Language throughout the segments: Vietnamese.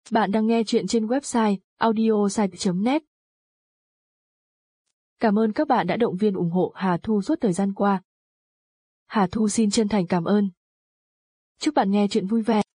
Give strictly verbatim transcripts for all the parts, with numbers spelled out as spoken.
Bạn đang nghe chuyện trên website audiosite chấm net. Cảm ơn các bạn đã động viên ủng hộ Hà Thu suốt thời gian qua. Hà Thu xin chân thành cảm ơn. Chúc bạn nghe chuyện vui vẻ.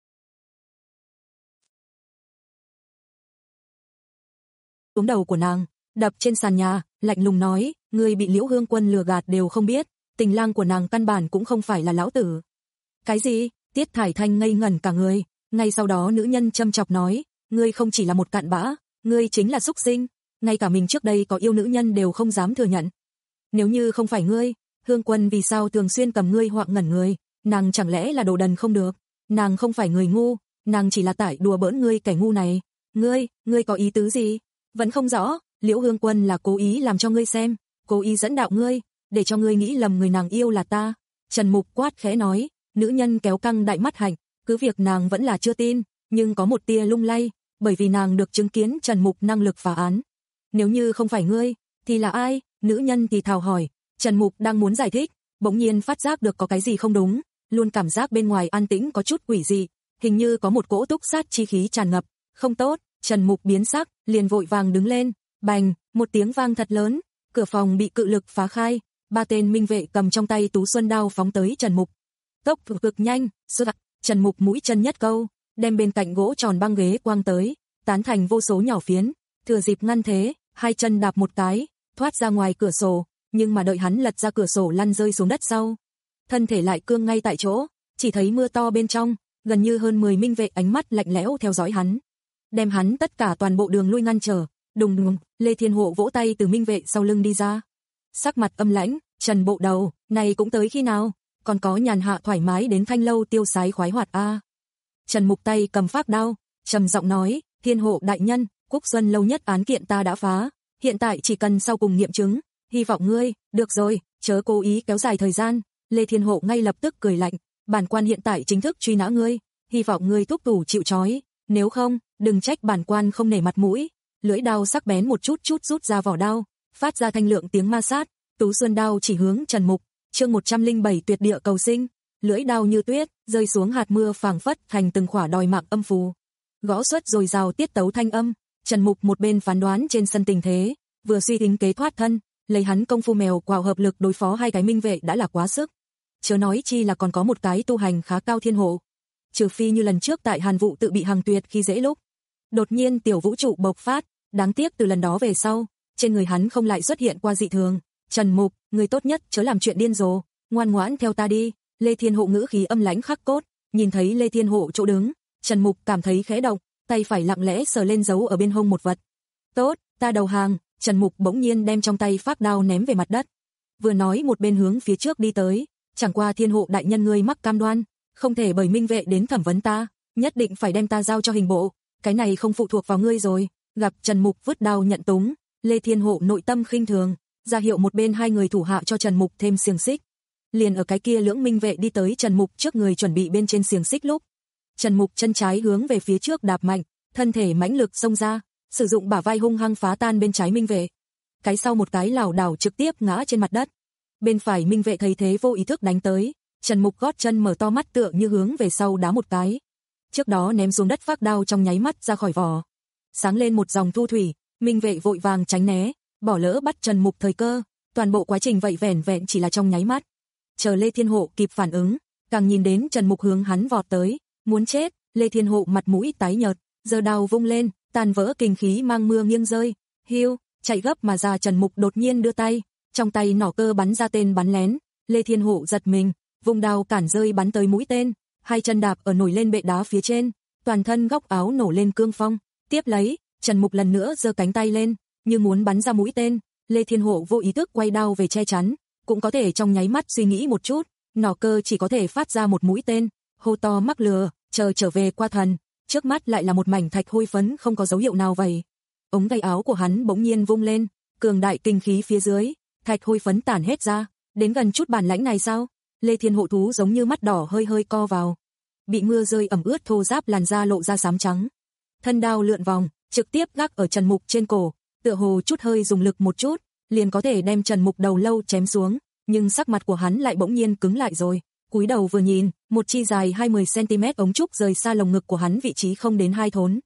Xuống đầu của nàng, đập trên sàn nhà, lạnh lùng nói, ngươi bị Liễu Hương Quân lừa gạt đều không biết, tình lang của nàng căn bản cũng không phải là lão tử. Cái gì? Tiết Thải Thanh ngây ngẩn cả người, ngay sau đó nữ nhân châm chọc nói, ngươi không chỉ là một cặn bã, ngươi chính là súc sinh, ngay cả mình trước đây có yêu nữ nhân đều không dám thừa nhận. Nếu như không phải ngươi, Hương Quân vì sao thường xuyên cầm ngươi hoặc ngẩn người, nàng chẳng lẽ là đồ đần không được, nàng không phải người ngu, nàng chỉ là tại đùa bỡn ngươi kẻ ngu này. Ngươi, ngươi có ý tứ gì? Vẫn không rõ, Liễu Hương Quân là cố ý làm cho ngươi xem, cố ý dẫn đạo ngươi, để cho ngươi nghĩ lầm người nàng yêu là ta. Trần Mục quát khẽ nói, nữ nhân kéo căng đại mắt hạnh, cứ việc nàng vẫn là chưa tin, nhưng có một tia lung lay, bởi vì nàng được chứng kiến Trần Mục năng lực phá án. Nếu như không phải ngươi, thì là ai? Nữ nhân thì thào hỏi. Trần Mục đang muốn giải thích, bỗng nhiên phát giác được có cái gì không đúng, luôn cảm giác bên ngoài an tĩnh có chút quỷ dị, hình như có một cỗ túc sát chi khí tràn ngập, không tốt. Trần Mục biến sắc, liền vội vàng đứng lên, bành, một tiếng vang thật lớn, cửa phòng bị cự lực phá khai, ba tên minh vệ cầm trong tay Tú Xuân đao phóng tới Trần Mục. Tốc độ cực nhanh, sượt, Trần Mục mũi chân nhất câu, đem bên cạnh gỗ tròn băng ghế quang tới, tán thành vô số nhỏ phiến, thừa dịp ngăn thế, hai chân đạp một cái, thoát ra ngoài cửa sổ, nhưng mà đợi hắn lật ra cửa sổ lăn rơi xuống đất sau, thân thể lại cương ngay tại chỗ, chỉ thấy mưa to bên trong, gần như hơn mười minh vệ ánh mắt lạnh lẽo theo dõi hắn, đem hắn tất cả toàn bộ đường lui ngăn trở. Đùng đùng, Lê Thiên Hộ vỗ tay từ minh vệ sau lưng đi ra, sắc mặt âm lãnh, Trần bộ đầu, này cũng tới khi nào, còn có nhàn hạ thoải mái đến Thanh lâu tiêu sái khoái hoạt a. À. Trần Mục tay cầm phác đao, trầm giọng nói, Thiên Hộ đại nhân, Quốc Xuân lâu nhất án kiện ta đã phá, hiện tại chỉ cần sau cùng nghiệm chứng, hy vọng ngươi, được rồi, chớ cố ý kéo dài thời gian. Lê Thiên Hộ ngay lập tức cười lạnh, bản quan hiện tại chính thức truy nã ngươi, hy vọng ngươi thúc thủ chịu trói, nếu không, đừng trách bản quan không nể mặt mũi. Lưỡi đao sắc bén một chút chút rút ra vỏ đao, phát ra thanh lượng tiếng ma sát, Tú Xuân đao chỉ hướng Trần Mục. Chương một trăm lẻ bảy tuyệt địa cầu sinh, lưỡi đao như tuyết, rơi xuống hạt mưa phảng phất thành từng khỏa đòi mạng âm phù. Gõ xuất rồi rào tiết tấu thanh âm, Trần Mục một bên phán đoán trên sân tình thế, vừa suy tính kế thoát thân, lấy hắn công phu mèo quào hợp lực đối phó hai cái minh vệ đã là quá sức. Chớ nói chi là còn có một cái tu hành khá cao Thiên Hộ. Trừ phi như lần trước tại Hàn Vụ tự bị Hàng Tuyệt khi dễ lúc. Đột nhiên tiểu vũ trụ bộc phát, đáng tiếc từ lần đó về sau, trên người hắn không lại xuất hiện qua dị thường. Trần Mục, người tốt nhất chớ làm chuyện điên rồ, ngoan ngoãn theo ta đi. Lê Thiên Hộ ngữ khí âm lãnh khắc cốt, nhìn thấy Lê Thiên Hộ chỗ đứng, Trần Mục cảm thấy khẽ động, tay phải lặng lẽ sờ lên giấu ở bên hông một vật. Tốt, ta đầu hàng. Trần Mục bỗng nhiên đem trong tay phác đao ném về mặt đất, vừa nói một bên hướng phía trước đi tới. Chẳng qua Thiên Hộ đại nhân ngươi mắc cam đoan, không thể bởi minh vệ đến thẩm vấn ta, nhất định phải đem ta giao cho hình bộ, cái này không phụ thuộc vào ngươi rồi. Gặp Trần Mục vứt đao nhận túng, Lê Thiên Hộ nội tâm khinh thường, ra hiệu một bên hai người thủ hạ cho Trần Mục thêm xiềng xích. Liền ở cái kia lưỡng minh vệ đi tới Trần Mục trước người chuẩn bị bên trên xiềng xích lúc, Trần Mục chân trái hướng về phía trước đạp mạnh, thân thể mãnh lực xông ra, sử dụng bả vai hung hăng phá tan bên trái minh vệ. Cái sau một cái lảo đảo trực tiếp ngã trên mặt đất. Bên phải minh vệ thấy thế vô ý thức đánh tới, Trần Mục gót chân mở to mắt tựa như hướng về sau đá một cái. Trước đó ném xuống đất phác đao trong nháy mắt ra khỏi vỏ, sáng lên một dòng thu thủy, minh vệ vội vàng tránh né, bỏ lỡ bắt Trần Mục thời cơ, toàn bộ quá trình vậy vẻn vẹn chỉ là trong nháy mắt. Chờ Lê Thiên Hộ kịp phản ứng, càng nhìn đến Trần Mục hướng hắn vọt tới, muốn chết. Lê Thiên Hộ mặt mũi tái nhợt, giơ đao vung lên, tàn vỡ kinh khí mang mưa nghiêng rơi. Hiu, chạy gấp mà ra Trần Mục đột nhiên đưa tay, trong tay nỏ cơ bắn ra tên bắn lén. Lê Thiên Hộ giật mình, vung đao cản rơi bắn tới mũi tên, hai chân đạp ở nổi lên bệ đá phía trên, toàn thân góc áo nổ lên cương phong. Tiếp lấy, Trần Mục lần nữa giơ cánh tay lên, như muốn bắn ra mũi tên. Lê Thiên Hộ vô ý thức quay đao về che chắn, cũng có thể trong nháy mắt suy nghĩ một chút, nỏ cơ chỉ có thể phát ra một mũi tên, hô to mắc lừa, chờ trở về qua thần, trước mắt lại là một mảnh thạch hôi phấn không có dấu hiệu nào vậy. Ống tay áo của hắn bỗng nhiên vung lên, cường đại kinh khí phía dưới, thạch hôi phấn tản hết ra, đến gần chút bản lãnh này sao? Lê Thiên Hộ thú giống như mắt đỏ hơi hơi co vào, bị mưa rơi ẩm ướt thô ráp làn da lộ ra xám trắng. Thân đao lượn vòng, trực tiếp gác ở Trần Mục trên cổ, tựa hồ chút hơi dùng lực một chút, liền có thể đem Trần Mục đầu lâu chém xuống, nhưng sắc mặt của hắn lại bỗng nhiên cứng lại rồi. Cúi đầu vừa nhìn, một chi dài hai mươi xăng ti mét ống trúc rời xa lồng ngực của hắn vị trí không đến hai thốn.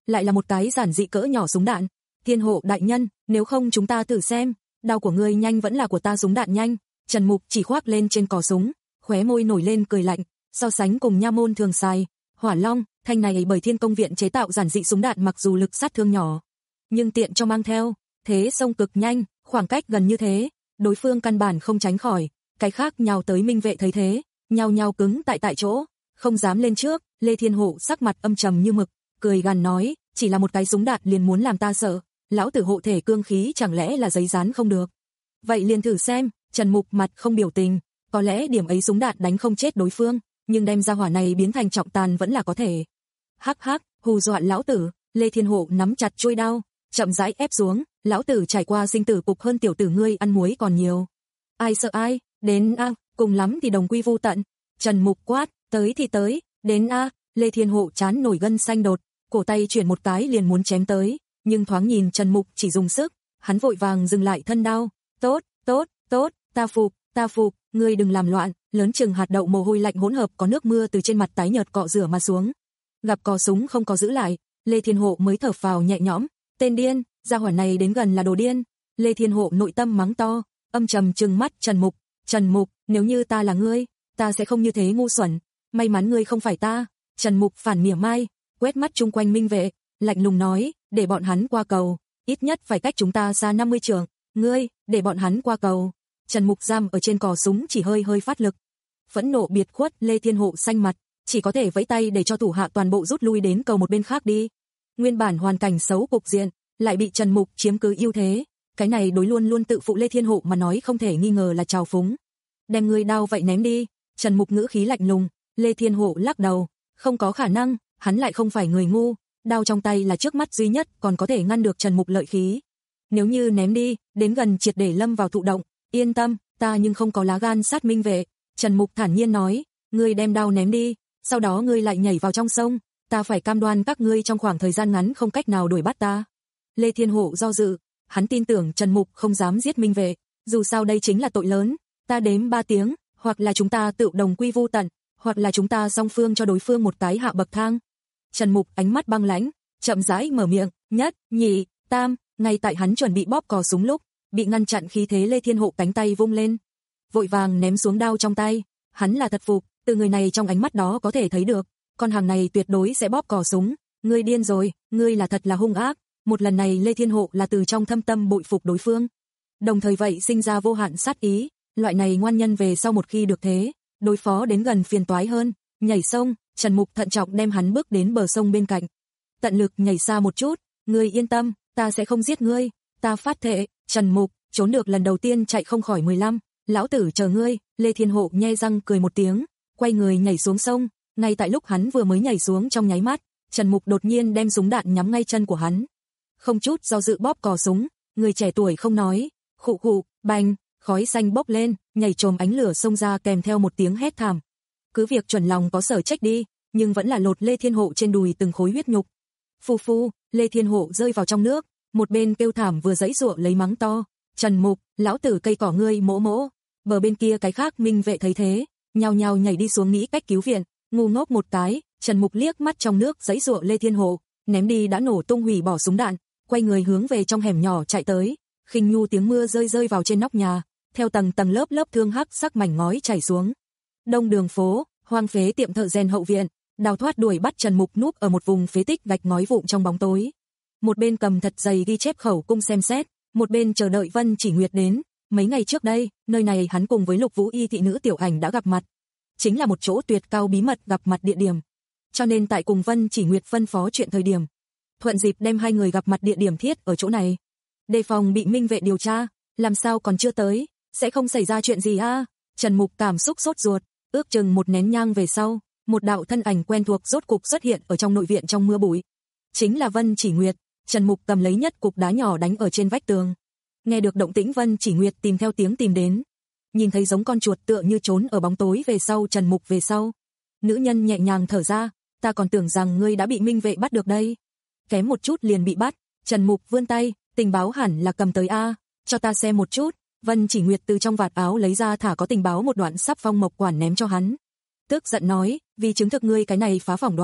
lại là một cái giản dị cỡ nhỏ súng đạn. Thiên Hộ đại nhân, nếu không chúng ta thử xem, đao của ngươi nhanh vẫn là của ta súng đạn nhanh. Trần Mục chỉ khoác lên trên cò súng, khóe môi nổi lên cười lạnh, so sánh cùng nha môn thường xài, Hỏa Long, thanh này bởi Thiên Công viện chế tạo giản dị súng đạn mặc dù lực sát thương nhỏ, nhưng tiện cho mang theo, thế xông cực nhanh, khoảng cách gần như thế, đối phương căn bản không tránh khỏi, cái khác nhào tới minh vệ thấy thế, nhào nhào cứng tại tại chỗ, không dám lên trước. Lê Thiên Hộ sắc mặt âm trầm như mực, cười gằn nói, chỉ là một cái súng đạn liền muốn làm ta sợ, lão tử hộ thể cương khí chẳng lẽ là giấy dán không được. Vậy liền thử xem. Trần Mục mặt không biểu tình, có lẽ điểm ấy súng đạn đánh không chết đối phương, nhưng đem ra hỏa này biến thành trọng tàn vẫn là có thể. Hắc hắc, hù dọa lão tử. Lê Thiên Hộ nắm chặt chuôi đao, chậm rãi ép xuống, lão tử trải qua sinh tử cục hơn tiểu tử ngươi ăn muối còn nhiều. Ai sợ ai, đến a, cùng lắm thì đồng quy vu tận. Trần Mục quát, tới thì tới, đến a. Lê Thiên Hộ chán nổi gân xanh đột, cổ tay chuyển một cái liền muốn chém tới, nhưng thoáng nhìn Trần Mục chỉ dùng sức, hắn vội vàng dừng lại thân đao. Tốt, tốt, tốt, ta phục, ta phục, ngươi đừng làm loạn. Lớn chừng hạt đậu mồ hôi lạnh hỗn hợp có nước mưa từ trên mặt tái nhợt cọ rửa mà xuống. Gặp cò súng không có giữ lại, Lê Thiên Hộ mới thở phào nhẹ nhõm. Tên điên, gia hỏa này đến gần là đồ điên. Lê Thiên Hộ nội tâm mắng to, âm trầm trừng mắt Trần Mục. Trần Mục, nếu như ta là ngươi, ta sẽ không như thế ngu xuẩn. May mắn ngươi không phải ta. Trần Mục phản mỉa mai, quét mắt chung quanh minh vệ, lạnh lùng nói, để bọn hắn qua cầu, ít nhất phải cách chúng ta xa năm mươi trượng. Ngươi, để bọn hắn qua cầu. Trần Mục giam ở trên cò súng chỉ hơi hơi phát lực. Phẫn nộ biệt khuất, Lê Thiên Hộ xanh mặt, chỉ có thể vẫy tay để cho thủ hạ toàn bộ rút lui đến cầu một bên khác đi. Nguyên bản hoàn cảnh xấu cục diện, lại bị Trần Mục chiếm cứ ưu thế, cái này đối luôn luôn tự phụ Lê Thiên Hộ mà nói không thể nghi ngờ là trào phúng. Đem ngươi đao vậy ném đi. Trần Mục ngữ khí lạnh lùng. Lê Thiên Hộ lắc đầu, không có khả năng, hắn lại không phải người ngu, đao trong tay là trước mắt duy nhất còn có thể ngăn được Trần Mục lợi khí. Nếu như ném đi, đến gần triệt để lâm vào thụ động, yên tâm, ta nhưng không có lá gan sát minh vệ. Trần Mục thản nhiên nói, ngươi đem đao ném đi, sau đó ngươi lại nhảy vào trong sông, ta phải cam đoan các ngươi trong khoảng thời gian ngắn không cách nào đuổi bắt ta. Lê Thiên Hộ do dự, hắn tin tưởng Trần Mục không dám giết minh vệ, dù sao đây chính là tội lớn, ta đếm ba tiếng, hoặc là chúng ta tự đồng quy vu tận, hoặc là chúng ta song phương cho đối phương một cái hạ bậc thang. Trần Mục ánh mắt băng lãnh, chậm rãi mở miệng, nhất, nhị, tam. Ngay tại hắn chuẩn bị bóp cò súng lúc, bị ngăn chặn khí thế Lê Thiên Hộ cánh tay vung lên, vội vàng ném xuống đao trong tay. Hắn là thật phục, từ người này trong ánh mắt đó có thể thấy được, con hàng này tuyệt đối sẽ bóp cò súng. Ngươi điên rồi, ngươi là thật là hung ác. Một lần này Lê Thiên Hộ là từ trong thâm tâm bội phục đối phương, đồng thời vậy sinh ra vô hạn sát ý. Loại này ngoan nhân về sau một khi được thế, đối phó đến gần phiền toái hơn. Nhảy sông, Trần Mục thận trọng đem hắn bước đến bờ sông bên cạnh, tận lực nhảy xa một chút. Ngươi yên tâm, ta sẽ không giết ngươi, ta phát thệ. Trần Mục, trốn được lần đầu tiên chạy không khỏi mười lăm, lão tử chờ ngươi. Lê Thiên Hộ nhe răng cười một tiếng, quay người nhảy xuống sông. Ngay tại lúc hắn vừa mới nhảy xuống trong nháy mắt, Trần Mục đột nhiên đem súng đạn nhắm ngay chân của hắn, không chút do dự bóp cò súng. Người trẻ tuổi không nói, khụ khụ, bành, khói xanh bốc lên, nhảy trồm ánh lửa xông ra kèm theo một tiếng hét thảm. Cứ việc chuẩn lòng có sở trách đi, nhưng vẫn là lột Lê Thiên Hộ trên đùi từng khối huyết nhục. Phu phu, Lê Thiên Hộ rơi vào trong nước, một bên kêu thảm vừa giãy giụa lấy mắng to, Trần Mục, lão tử cây cỏ ngươi mỗ mỗ. Bờ bên kia cái khác minh vệ thấy thế, nhao nhao nhảy đi xuống nghĩ cách cứu viện. Ngu ngốc một cái, Trần Mục liếc mắt trong nước giãy giụa Lê Thiên Hộ, ném đi đã nổ tung hủy bỏ súng đạn, quay người hướng về trong hẻm nhỏ chạy tới. Khinh nhu tiếng mưa rơi rơi vào trên nóc nhà, theo tầng tầng lớp lớp thương hắc sắc mảnh ngói chảy xuống. Đông đường phố, hoang phế tiệm thợ rèn hậu viện, đào thoát đuổi bắt Trần Mục núp ở một vùng phế tích gạch ngói vụn trong bóng tối. Một bên cầm thật dày ghi chép khẩu cung xem xét, một bên chờ đợi Vân Chỉ Nguyệt đến. Mấy ngày trước đây, nơi này hắn cùng với Lục Vũ Y thị nữ Tiểu Ảnh đã gặp mặt, chính là một chỗ tuyệt cao bí mật gặp mặt địa điểm. Cho nên tại cùng Vân Chỉ Nguyệt phân phó chuyện thời điểm, thuận dịp đem hai người gặp mặt địa điểm thiết ở chỗ này. Đề phòng bị minh vệ điều tra, làm sao còn chưa tới, sẽ không xảy ra chuyện gì a? À? Trần Mục cảm xúc sốt ruột, ước chừng một nén nhang về sau, một đạo thân ảnh quen thuộc rốt cục xuất hiện ở trong nội viện trong mưa bụi. Chính là Vân Chỉ Nguyệt. Trần Mục cầm lấy nhất cục đá nhỏ đánh ở trên vách tường. Nghe được động tĩnh Vân Chỉ Nguyệt tìm theo tiếng tìm đến. Nhìn thấy giống con chuột tựa như trốn ở bóng tối về sau Trần Mục về sau. Nữ nhân nhẹ nhàng thở ra, ta còn tưởng rằng ngươi đã bị minh vệ bắt được đây. Kém một chút liền bị bắt. Trần Mục vươn tay, tình báo hẳn là cầm tới a, cho ta xem một chút. Vân Chỉ Nguyệt từ trong vạt áo lấy ra thả có tình báo một đoạn sắp phong mộc quản ném cho hắn. Tức giận nói, vì chứng thực ngươi cái này phá phỏng đoán,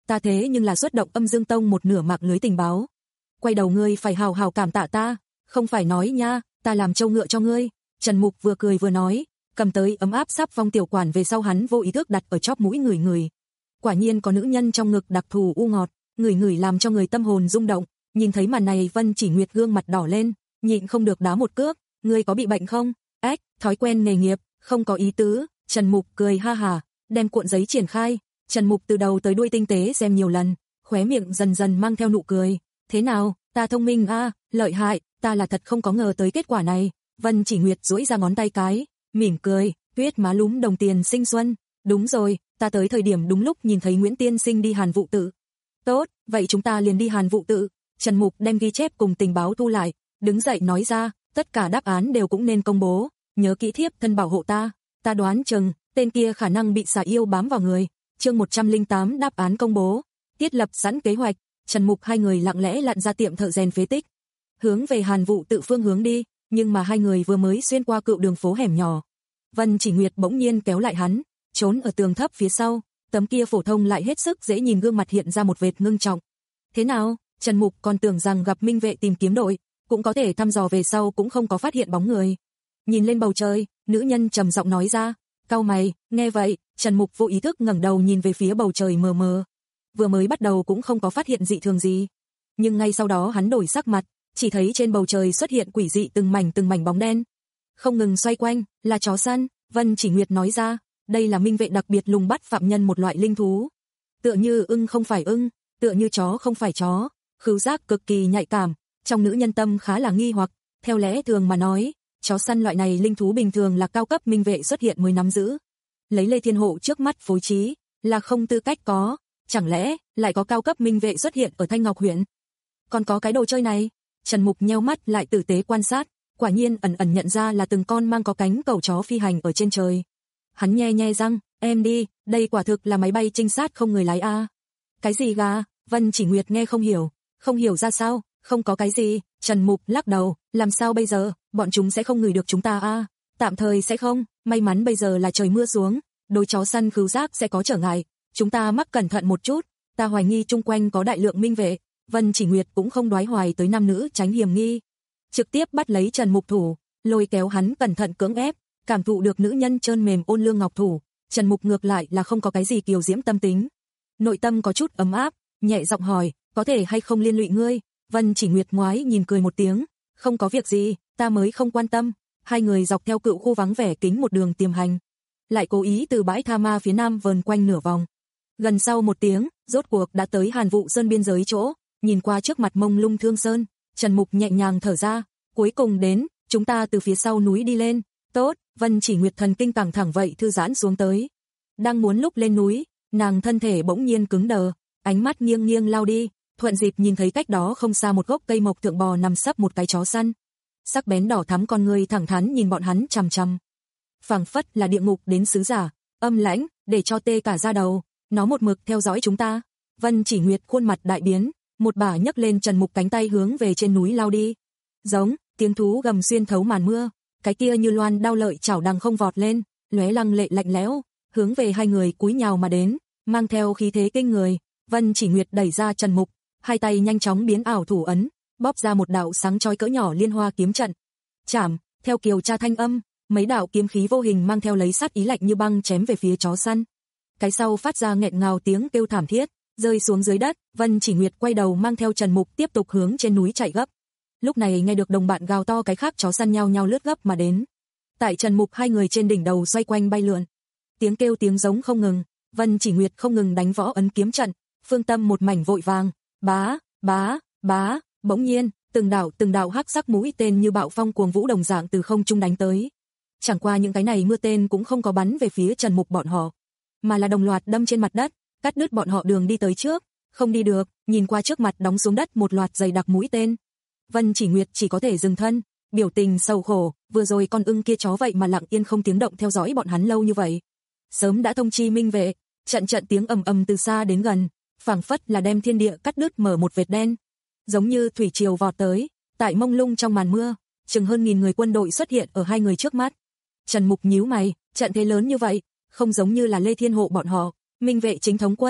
ta thế nhưng là xuất động Âm Dương Tông một nửa mạng lưới tình báo. Quay đầu ngươi phải hào hào cảm tạ ta, không phải nói nha, ta làm trâu ngựa cho ngươi. Trần Mục vừa cười vừa nói, cầm tới ấm áp sáp phong tiểu quản về sau hắn vô ý thức đặt ở chóp mũi người người. Quả nhiên có nữ nhân trong ngực đặc thù u ngọt, người người làm cho người tâm hồn rung động. Nhìn thấy màn này Vân Chỉ Nguyệt gương mặt đỏ lên, nhịn không được đá một cước, ngươi có bị bệnh không? Ách, thói quen nghề nghiệp, không có ý tứ. Trần Mục cười ha hà, đem cuộn giấy triển khai. Trần Mục từ đầu tới đuôi tinh tế xem nhiều lần, khóe miệng dần dần mang theo nụ cười. Thế nào, ta thông minh a, à, lợi hại, ta là thật không có ngờ tới kết quả này. Vân Chỉ Nguyệt duỗi ra ngón tay cái, mỉm cười, tuyết má lúm đồng tiền sinh xuân. Đúng rồi, ta tới thời điểm đúng lúc nhìn thấy Nguyễn tiên sinh đi Hàn Vụ Tự. Tốt, vậy chúng ta liền đi Hàn Vụ Tự. Trần Mục đem ghi chép cùng tình báo thu lại, đứng dậy nói ra, tất cả đáp án đều cũng nên công bố, nhớ kỹ thiếp thân bảo hộ ta. Ta đoán chừng tên kia khả năng bị xà yêu bám vào người. Chương một trăm lẻ tám đáp án công bố, thiết lập sẵn kế hoạch. Trần Mục hai người lặng lẽ lặn ra tiệm thợ rèn phế tích, hướng về Hàn Vụ Tự phương hướng đi, nhưng mà hai người vừa mới xuyên qua cựu đường phố hẻm nhỏ, Vân Chỉ Nguyệt bỗng nhiên kéo lại hắn, trốn ở tường thấp phía sau, tấm kia phổ thông lại hết sức dễ nhìn gương mặt hiện ra một vệt ngưng trọng. Thế nào? Trần Mục còn tưởng rằng gặp minh vệ tìm kiếm đội, cũng có thể thăm dò về sau cũng không có phát hiện bóng người. Nhìn lên bầu trời, nữ nhân trầm giọng nói ra, cau mày. Nghe vậy, Trần Mục vô ý thức ngẩng đầu nhìn về phía bầu trời mờ mờ. Vừa mới bắt đầu cũng không có phát hiện dị thường gì, nhưng ngay sau đó hắn đổi sắc mặt, chỉ thấy trên bầu trời xuất hiện quỷ dị từng mảnh từng mảnh bóng đen, không ngừng xoay quanh, là chó săn. Vân Chỉ Nguyệt nói ra, đây là minh vệ đặc biệt lùng bắt phạm nhân một loại linh thú. Tựa như ưng không phải ưng, tựa như chó không phải chó, khứu giác cực kỳ nhạy cảm. Trong nữ nhân tâm khá là nghi hoặc, theo lẽ thường mà nói, chó săn loại này linh thú bình thường là cao cấp minh vệ xuất hiện mới nắm giữ. Lấy Lê Thiên Hộ trước mắt phối trí, là không tư cách có, chẳng lẽ lại có cao cấp minh vệ xuất hiện ở Thanh Ngọc huyện? Còn có cái đồ chơi này? Trần Mục nheo mắt lại tử tế quan sát, quả nhiên ẩn ẩn nhận ra là từng con mang có cánh cẩu chó phi hành ở trên trời. Hắn nhe nhe răng, em đi, đây quả thực là máy bay trinh sát không người lái a. À. Cái gì gà? Vân Chỉ Nguyệt nghe không hiểu, không hiểu ra sao, không có cái gì. Trần Mục lắc đầu, làm sao bây giờ, bọn chúng sẽ không ngửi được chúng ta a? À? Tạm thời sẽ không, may mắn bây giờ là trời mưa xuống, đối chó săn khứu giác sẽ có trở ngại, chúng ta mắc cẩn thận một chút, ta hoài nghi chung quanh có đại lượng minh vệ. Vân Chỉ Nguyệt cũng không đoái hoài tới nam nữ tránh hiểm nghi, trực tiếp bắt lấy Trần Mục thủ, lôi kéo hắn cẩn thận cưỡng ép, cảm thụ được nữ nhân trơn mềm ôn lương ngọc thủ, Trần Mục ngược lại là không có cái gì kiều diễm tâm tính, nội tâm có chút ấm áp, nhẹ giọng hỏi, có thể hay không liên lụy ngươi? Vân Chỉ Nguyệt ngoái nhìn cười một tiếng, không có việc gì, ta mới không quan tâm. Hai người dọc theo cựu khu vắng vẻ kính một đường tiềm hành, lại cố ý từ bãi tha ma phía nam vờn quanh nửa vòng. Gần sau một tiếng, rốt cuộc đã tới Hàn Vụ Sơn biên giới chỗ, nhìn qua trước mặt mông lung thương sơn, Trần Mục nhẹ nhàng thở ra, cuối cùng đến, chúng ta từ phía sau núi đi lên. Tốt. Vân Chỉ Nguyệt thần kinh căng thẳng vậy thư giãn xuống tới. Đang muốn lúc lên núi, nàng thân thể bỗng nhiên cứng đờ, ánh mắt nghiêng nghiêng lao đi, thuận dịp nhìn thấy cách đó không xa một gốc cây mộc thượng bò nằm sấp một cái chó săn. Sắc bén đỏ thắm con người thẳng thắn nhìn bọn hắn chằm chằm. Phảng phất là địa ngục đến sứ giả, âm lãnh, để cho tê cả da đầu, nó một mực theo dõi chúng ta. Vân Chỉ Nguyệt khuôn mặt đại biến, một bà nhấc lên Trần Mục cánh tay hướng về trên núi lao đi. Giống, tiếng thú gầm xuyên thấu màn mưa, cái kia như loan đao lợi chảo đằng không vọt lên, lóe lăng lệ lạnh lẽo, hướng về hai người cúi nhào mà đến, mang theo khí thế kinh người. Vân Chỉ Nguyệt đẩy ra Trần Mục, hai tay nhanh chóng biến ảo thủ ấn, bóp ra một đạo sáng chói cỡ nhỏ liên hoa kiếm trận. Chảm, theo kiều tra thanh âm, mấy đạo kiếm khí vô hình mang theo lấy sát ý lạnh như băng chém về phía chó săn. Cái sau phát ra nghẹn ngào tiếng kêu thảm thiết, rơi xuống dưới đất. Vân Chỉ Nguyệt quay đầu mang theo Trần Mục tiếp tục hướng trên núi chạy gấp. Lúc này nghe được đồng bạn gào to, cái khác chó săn nhau nhau lướt gấp mà đến. Tại Trần Mục hai người trên đỉnh đầu xoay quanh bay lượn, tiếng kêu tiếng giống không ngừng. Vân Chỉ Nguyệt không ngừng đánh võ ấn kiếm trận, phương tâm một mảnh vội vàng, bá, bá, bá. Bỗng nhiên, từng đạo từng đạo hắc sắc mũi tên như bạo phong cuồng vũ đồng dạng từ không trung đánh tới. Chẳng qua những cái này mưa tên cũng không có bắn về phía Trần Mục bọn họ, mà là đồng loạt đâm trên mặt đất, cắt đứt bọn họ đường đi tới trước. Không đi được, nhìn qua trước mặt đóng xuống đất một loạt dày đặc mũi tên. Vân Chỉ Nguyệt chỉ có thể dừng thân, biểu tình sầu khổ, vừa rồi con ưng kia chó vậy mà lặng yên không tiếng động theo dõi bọn hắn lâu như vậy. Sớm đã thông chi minh vệ, trận trận tiếng ầm ầm từ xa đến gần, phảng phất là đem thiên địa cắt đứt mở một vệt đen. Giống như thủy triều vọt tới, tại mông lung trong màn mưa, chừng hơn nghìn người quân đội xuất hiện ở hai người trước mắt. Trần Mục nhíu mày, trận thế lớn như vậy, không giống như là Lê Thiên Hộ bọn họ, minh vệ chính thống quân.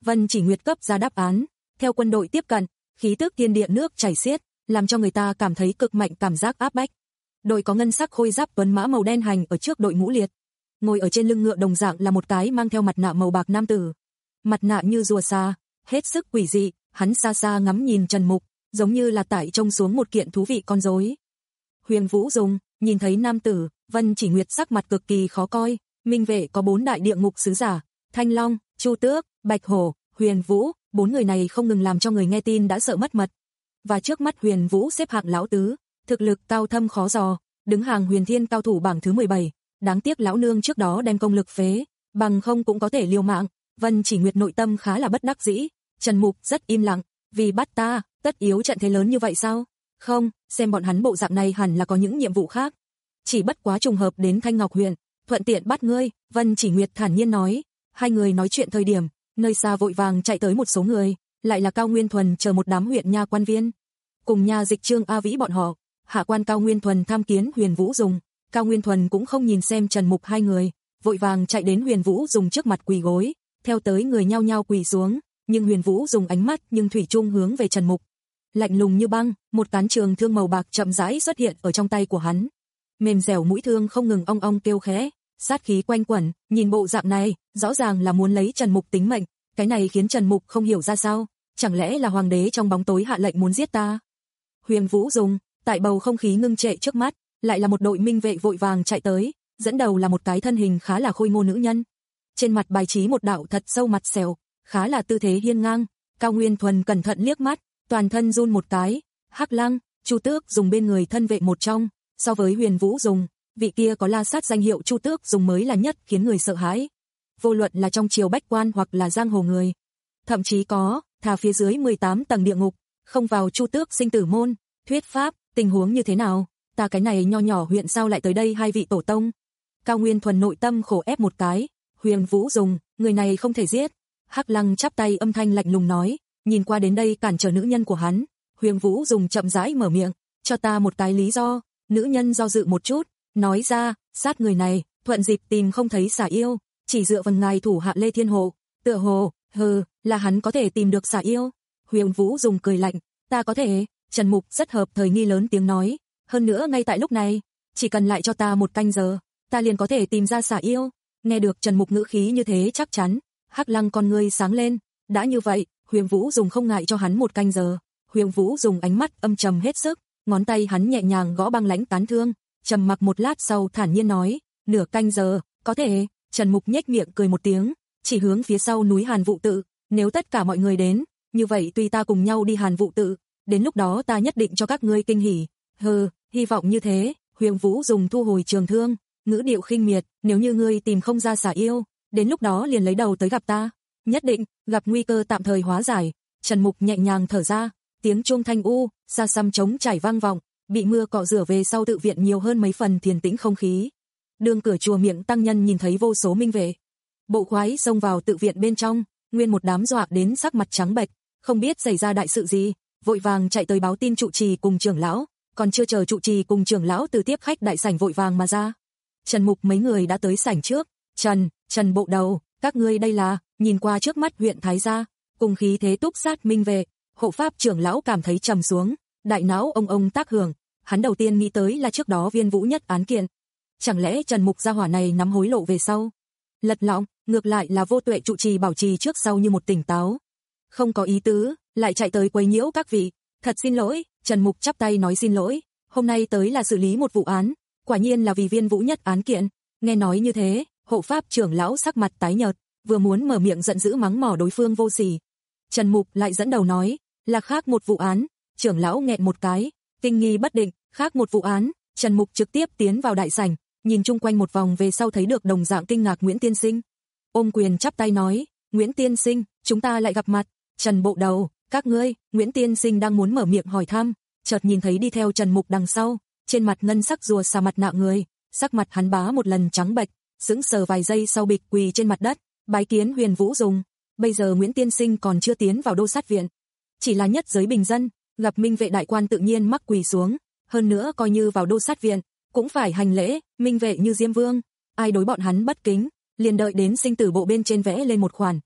Vân Chỉ Nguyệt cấp ra đáp án, theo quân đội tiếp cận, khí tức thiên địa nước chảy xiết, làm cho người ta cảm thấy cực mạnh cảm giác áp bách. Đội có ngân sắc khôi giáp tuấn mã màu đen hành ở trước đội ngũ liệt. Ngồi ở trên lưng ngựa đồng dạng là một cái mang theo mặt nạ màu bạc nam tử. Mặt nạ như rùa xa, hết sức quỷ dị, hắn xa xa ngắm nhìn Trần Mục, giống như là tại trông xuống một kiện thú vị con rối. Huyền Vũ Dung, nhìn thấy nam tử, Vân Chỉ Nguyệt sắc mặt cực kỳ khó coi, minh vệ có bốn đại địa ngục sứ giả, Thanh Long, Chu Tước, Bạch Hổ, Huyền Vũ, bốn người này không ngừng làm cho người nghe tin đã sợ mất mật. Và trước mắt Huyền Vũ xếp hạng lão tứ, thực lực cao thâm khó dò, đứng hàng huyền thiên cao thủ bảng thứ mười bảy, đáng tiếc lão nương trước đó đem công lực phế, bằng không cũng có thể liều mạng. Vân Chỉ Nguyệt nội tâm khá là bất đắc dĩ, Trần Mục rất im lặng, vì bắt ta, tất yếu trận thế lớn như vậy sao? Không, xem bọn hắn bộ dạng này hẳn là có những nhiệm vụ khác. Chỉ bất quá trùng hợp đến Thanh Ngọc huyện, thuận tiện bắt ngươi, Vân Chỉ Nguyệt thản nhiên nói. Hai người nói chuyện thời điểm, nơi xa vội vàng chạy tới một số người, lại là Cao Nguyên Thuần chờ một đám huyện nha quan viên. Cùng nha dịch Trương A Vĩ bọn họ, hạ quan Cao Nguyên Thuần tham kiến Huyền Vũ Dung, Cao Nguyên Thuần cũng không nhìn xem Trần Mục hai người, vội vàng chạy đến Huyền Vũ Dung trước mặt quỳ gối, theo tới người nhao nhao quỳ xuống, nhưng Huyền Vũ Dung ánh mắt nhưng thủy chung hướng về Trần Mục. Lạnh lùng như băng, một cán trường thương màu bạc chậm rãi xuất hiện ở trong tay của hắn. Mềm dẻo mũi thương không ngừng ong ong kêu khẽ, sát khí quanh quẩn, nhìn bộ dạng này, rõ ràng là muốn lấy Trần Mục tính mệnh, cái này khiến Trần Mục không hiểu ra sao, chẳng lẽ là hoàng đế trong bóng tối hạ lệnh muốn giết ta? Huyền Vũ Dung, tại bầu không khí ngưng trệ trước mắt, lại là một đội minh vệ vội vàng chạy tới, dẫn đầu là một cái thân hình khá là khôi ngô nữ nhân. Trên mặt bài trí một đạo thật sâu mặt sẹo, khá là tư thế hiên ngang, Cao Nguyên Thuần cẩn thận liếc mắt, toàn thân run một cái, Hắc Lăng, Chu Tước dùng bên người thân vệ một trong, so với Huyền Vũ Dung, vị kia có la sát danh hiệu Chu Tước dùng mới là nhất khiến người sợ hãi. Vô luận là trong triều bách quan hoặc là giang hồ người, thậm chí có, thà phía dưới mười tám tầng địa ngục, không vào Chu Tước sinh tử môn, thuyết pháp, tình huống như thế nào, ta cái này nho nhỏ huyện sao lại tới đây hai vị tổ tông. Cao Nguyên Thuần nội tâm khổ ép một cái, Huyền Vũ Dung, người này không thể giết. Hắc Lăng chắp tay âm thanh lạnh lùng nói, nhìn qua đến đây cản trở nữ nhân của hắn. Huyền Vũ Dung chậm rãi mở miệng, cho ta một cái lý do. Nữ nhân do dự một chút, nói ra, sát người này, thuận dịp tìm không thấy xả yêu, chỉ dựa vào ngài thủ hạ Lê Thiên Hộ, tựa hồ, hừ, là hắn có thể tìm được xả yêu. Huyền Vũ Dung cười lạnh, ta có thể. Trần Mục rất hợp thời nghi lớn tiếng nói, hơn nữa ngay tại lúc này, chỉ cần lại cho ta một canh giờ, ta liền có thể tìm ra xả yêu. Nghe được Trần Mục ngữ khí như thế chắc chắn, Hắc Lăng con ngươi sáng lên, đã như vậy, Huyền Vũ Dung không ngại cho hắn một canh giờ. Huyền Vũ Dung ánh mắt âm trầm hết sức, ngón tay hắn nhẹ nhàng gõ băng lãnh tán thương, trầm mặc một lát sau thản nhiên nói, nửa canh giờ, có thể. Trần Mục nhếch miệng cười một tiếng, chỉ hướng phía sau núi Hàn Vụ Tự, nếu tất cả mọi người đến, như vậy tùy ta cùng nhau đi Hàn Vụ Tự, đến lúc đó ta nhất định cho các ngươi kinh hỉ. Hừ, hy vọng như thế. Huyền Vũ Dung thu hồi trường thương, ngữ điệu khinh miệt, nếu như ngươi tìm không ra xả yêu, đến lúc đó liền lấy đầu tới gặp ta, nhất định gặp nguy cơ tạm thời hóa giải. Trần Mục nhẹ nhàng thở ra, tiếng chuông thanh u, xa xăm trống trải vang vọng, bị mưa cọ rửa về sau tự viện nhiều hơn mấy phần thiền tĩnh không khí. Đường cửa chùa Miệng Tăng Nhân nhìn thấy vô số minh vệ, bộ khoái xông vào tự viện bên trong, nguyên một đám dọa đến sắc mặt trắng bệch, không biết xảy ra đại sự gì, vội vàng chạy tới báo tin trụ trì cùng trưởng lão, còn chưa chờ trụ trì cùng trưởng lão từ tiếp khách đại sảnh vội vàng mà ra. Trần Mục mấy người đã tới sảnh trước, Trần, Trần bộ đầu, các ngươi đây là, nhìn qua trước mắt huyện thái gia, cùng khí thế túc sát minh vệ, hộ pháp trưởng lão cảm thấy trầm xuống, đại não ông ông tác hưởng, hắn đầu tiên nghĩ tới là trước đó Viên Vũ Nhất án kiện. Chẳng lẽ Trần Mục gia hỏa này nắm hối lộ về sau? Lật lọng, ngược lại là Vô Tuệ trụ trì bảo trì trước sau như một tỉnh táo. Không có ý tứ, lại chạy tới quấy nhiễu các vị, thật xin lỗi. Trần Mục chắp tay nói xin lỗi, hôm nay tới là xử lý một vụ án, quả nhiên là vì Viên Vũ Nhất án kiện. Nghe nói như thế, hộ pháp trưởng lão sắc mặt tái nhợt, vừa muốn mở miệng giận dữ mắng mỏ đối phương vô sỉ. Trần Mục lại dẫn đầu nói, là khác một vụ án. Trưởng lão nghẹn một cái, kinh nghi bất định, khác một vụ án. Trần Mục trực tiếp tiến vào đại sảnh, nhìn chung quanh một vòng về sau thấy được đồng dạng kinh ngạc Nguyễn Tiên Sinh. Ôm quyền chắp tay nói, Nguyễn Tiên Sinh, chúng ta lại gặp mặt. Trần bộ đầu, các ngươi. Nguyễn Tiên Sinh đang muốn mở miệng hỏi thăm, chợt nhìn thấy đi theo Trần Mục đằng sau, trên mặt ngân sắc rùa xà mặt nạ người, sắc mặt hắn bá một lần trắng bệch, sững sờ vài giây sau bịch quỳ trên mặt đất, bái kiến Huyền Vũ Dung. Bây giờ Nguyễn Tiên Sinh còn chưa tiến vào đô sát viện, chỉ là nhất giới bình dân, gặp minh vệ đại quan tự nhiên mắc quỳ xuống, hơn nữa coi như vào đô sát viện, cũng phải hành lễ. Minh vệ như Diêm Vương, ai đối bọn hắn bất kính, liền đợi đến sinh tử bộ bên trên vẽ lên một khoản.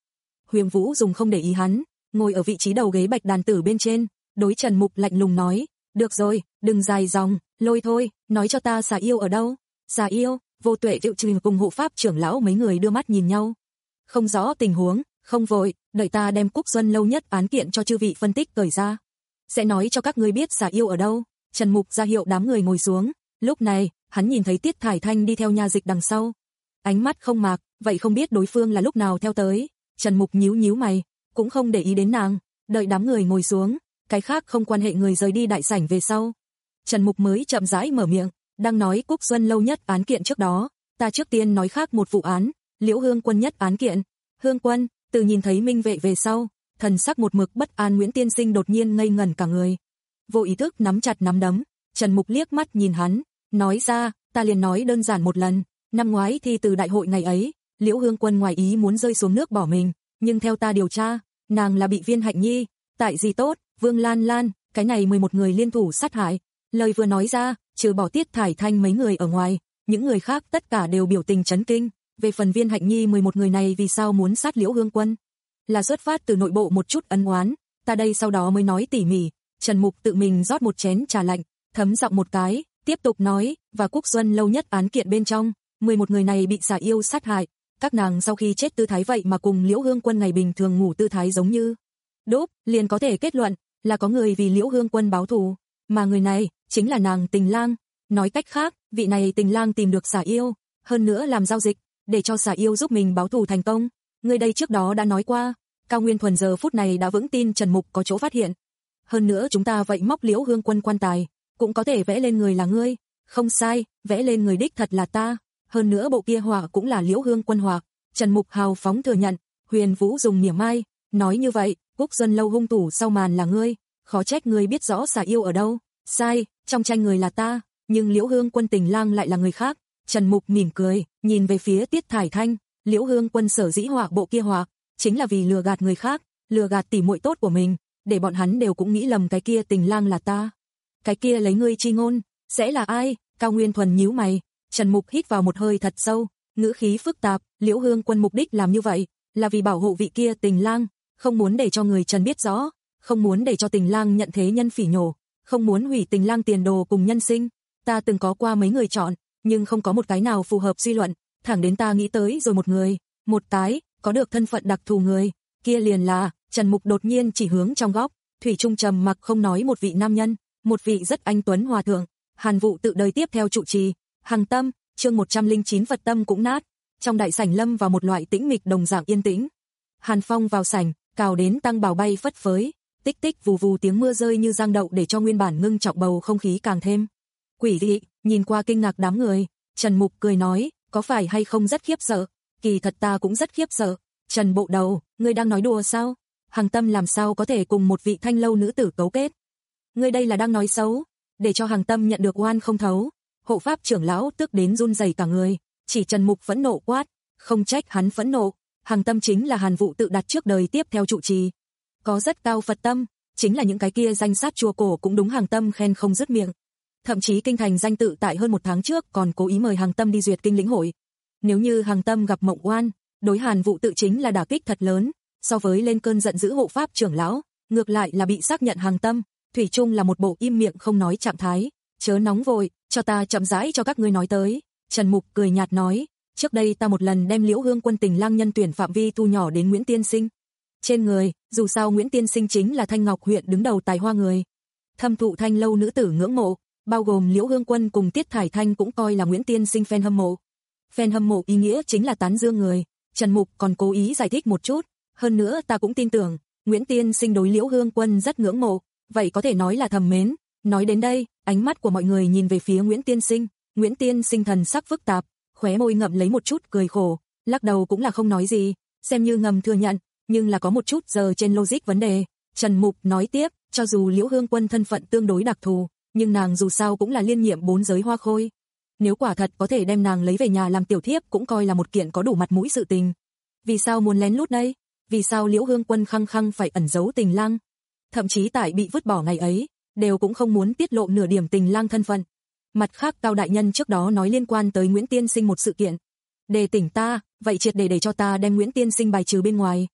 Huyền Vũ Dùng không để ý hắn, ngồi ở vị trí đầu ghế bạch đàn tử bên trên, đối Trần Mục lạnh lùng nói, được rồi, đừng dài dòng, Lôi thôi, nói cho ta xà yêu ở đâu? Xà yêu, Vô Tuệ Diệu Trì cùng hộ pháp trưởng lão mấy người đưa mắt nhìn nhau. Không rõ tình huống, không vội, đợi ta đem Cúc Xuân lâu nhất án kiện cho chư vị phân tích cởi ra. Sẽ nói cho các ngươi biết xà yêu ở đâu. Trần Mục ra hiệu đám người ngồi xuống, lúc này, hắn nhìn thấy Tiết Thải Thanh đi theo nha dịch đằng sau. Ánh mắt không mạc, vậy không biết đối phương là lúc nào theo tới. Trần Mục nhíu nhíu mày, cũng không để ý đến nàng, đợi đám người ngồi xuống, cái khác không quan hệ người rời đi đại sảnh về sau. Trần Mục mới chậm rãi mở miệng, đang nói Cúc Xuân lâu nhất án kiện trước đó, ta trước tiên nói khác một vụ án, Liễu Hương Quân nhất án kiện. Hương Quân, từ nhìn thấy Minh Vệ về sau, thần sắc một mực bất an Nguyễn tiên sinh đột nhiên ngây ngẩn cả người. Vô ý thức nắm chặt nắm đấm, Trần Mục liếc mắt nhìn hắn, nói ra, ta liền nói đơn giản một lần, năm ngoái thi từ đại hội ngày ấy, Liễu Hương Quân ngoài ý muốn rơi xuống nước bỏ mình, nhưng theo ta điều tra, nàng là bị Viên Hạnh Nhi, tại Di Tốt, Vương Lan Lan, cái này mười một người liên thủ sát hại. Lời vừa nói ra, trừ bỏ Tiết Thải Thanh mấy người ở ngoài, những người khác tất cả đều biểu tình chấn kinh. Về phần Viên Hạnh Nhi mười một người này vì sao muốn sát Liễu Hương Quân, là xuất phát từ nội bộ một chút ân oán, ta đây sau đó mới nói tỉ mỉ. Trần Mục tự mình rót một chén trà lạnh, thấm giọng một cái, tiếp tục nói, và Cúc Xuân lâu nhất án kiện bên trong, mười một người này bị xà yêu sát hại, các nàng sau khi chết tư thái vậy mà cùng Liễu Hương Quân ngày bình thường ngủ tư thái giống như đúc, liền có thể kết luận là có người vì Liễu Hương Quân báo thù, mà người này chính là nàng Tình Lang. Nói cách khác, vị này Tình Lang tìm được xà yêu, hơn nữa làm giao dịch, để cho xà yêu giúp mình báo thù thành công. Người đây trước đó đã nói qua, Cao Nguyên Thuần giờ phút này đã vững tin Trần Mục có chỗ phát hiện. Hơn nữa chúng ta vậy móc Liễu Hương Quân quan tài, cũng có thể vẽ lên người là ngươi, không sai, vẽ lên người đích thật là ta, hơn nữa bộ kia họa cũng là Liễu Hương Quân họa. Trần Mục hào phóng thừa nhận. Huyền Vũ Dùng mỉa mai, nói như vậy, Cúc Xuân lâu hung thủ sau màn là ngươi, khó trách ngươi biết rõ xà yêu ở đâu. Sai, trong tranh người là ta, nhưng Liễu Hương Quân Tình Lang lại là người khác. Trần Mục mỉm cười, nhìn về phía Tiết Thải Thanh, Liễu Hương Quân sở dĩ họa bộ kia họa, chính là vì lừa gạt người khác, lừa gạt tỉ muội tốt của mình, để bọn hắn đều cũng nghĩ lầm cái kia Tình Lang là ta. Cái kia lấy ngươi chi ngôn, sẽ là ai? Cao Nguyên Thuần nhíu mày. Trần Mục hít vào một hơi thật sâu, ngữ khí phức tạp, Liễu Hương Quân mục đích làm như vậy, là vì bảo hộ vị kia Tình Lang, không muốn để cho người Trần biết rõ, không muốn để cho Tình Lang nhận thế nhân phỉ nhổ, không muốn hủy Tình Lang tiền đồ cùng nhân sinh. Ta từng có qua mấy người chọn, nhưng không có một cái nào phù hợp suy luận, thẳng đến ta nghĩ tới rồi một người, một cái, có được thân phận đặc thù người, kia liền là, Trần Mục đột nhiên chỉ hướng trong góc, thủy chung trầm mặc không nói một vị nam nhân, một vị rất anh tuấn hòa thượng. Hàn Vụ tự đời tiếp theo trụ trì, Hằng Tâm, chương một trăm lẻ chín Phật tâm cũng nát. Trong đại sảnh lâm vào một loại tĩnh mịch đồng dạng yên tĩnh. Hàn Phong vào sảnh, cào đến tăng bào bay phất phới, tích tích vù vù tiếng mưa rơi như giang đậu để cho nguyên bản ngưng trọng bầu không khí càng thêm quỷ dị. Nhìn qua kinh ngạc đám người, Trần Mục cười nói, có phải hay không rất khiếp sợ? Kỳ thật ta cũng rất khiếp sợ. Trần Bộ Đầu, ngươi đang nói đùa sao? Hằng Tâm làm sao có thể cùng một vị thanh lâu nữ tử cấu kết? Ngươi đây là đang nói xấu, để cho Hằng Tâm nhận được oan không thấu. Hộ pháp trưởng lão tức đến run rẩy cả người, chỉ Trần Mục phẫn nộ quát, không trách hắn phẫn nộ, Hằng Tâm chính là Hàn Vụ tự đặt trước đời tiếp theo trụ trì, có rất cao Phật tâm, chính là những cái kia danh sát chùa cổ cũng đúng Hằng Tâm khen không dứt miệng. Thậm chí kinh thành danh tự tại hơn một tháng trước còn cố ý mời Hằng Tâm đi duyệt kinh lĩnh hội. Nếu như Hằng Tâm gặp mộng oan, đối Hàn Vụ tự chính là đả kích thật lớn, so với lên cơn giận dữ hộ pháp trưởng lão, ngược lại là bị xác nhận Hằng Tâm thủy chung là một bộ im miệng không nói trạng thái. Chớ nóng vội, cho ta chậm rãi cho các ngươi nói tới. Trần Mục cười nhạt nói, trước đây ta một lần đem Liễu Hương Quân Tình Lang nhân tuyển phạm vi thu nhỏ đến Nguyễn Tiên Sinh trên người, dù sao Nguyễn Tiên Sinh chính là Thanh Ngọc huyện đứng đầu tài hoa người, thâm thụ thanh lâu nữ tử ngưỡng mộ, bao gồm Liễu Hương Quân cùng Tiết Thải Thanh cũng coi là Nguyễn Tiên Sinh fan hâm mộ. Fan hâm mộ ý nghĩa chính là tán dương người. Trần Mục còn cố ý giải thích một chút, hơn nữa ta cũng tin tưởng, Nguyễn Tiên Sinh đối Liễu Hương Quân rất ngưỡng mộ, vậy có thể nói là thầm mến. Nói đến đây, ánh mắt của mọi người nhìn về phía Nguyễn Tiên Sinh, Nguyễn Tiên Sinh thần sắc phức tạp, khóe môi ngậm lấy một chút cười khổ, lắc đầu cũng là không nói gì, xem như ngầm thừa nhận, nhưng là có một chút giờ trên logic vấn đề. Trần Mục nói tiếp, cho dù Liễu Hương Quân thân phận tương đối đặc thù, nhưng nàng dù sao cũng là liên nhiệm bốn giới hoa khôi. Nếu quả thật có thể đem nàng lấy về nhà làm tiểu thiếp cũng coi là một kiện có đủ mặt mũi sự tình. Vì sao muốn lén lút đây? Vì sao Liễu Hương Quân khăng khăng phải ẩn giấu Tình Lang? Thậm chí tại bị vứt bỏ ngày ấy, đều cũng không muốn tiết lộ nửa điểm Tình Lang thân phận. Mặt khác Cao đại nhân trước đó nói liên quan tới Nguyễn Tiên Sinh một sự kiện. Đề tỉnh ta, vậy triệt để để cho ta đem Nguyễn Tiên Sinh bài trừ bên ngoài.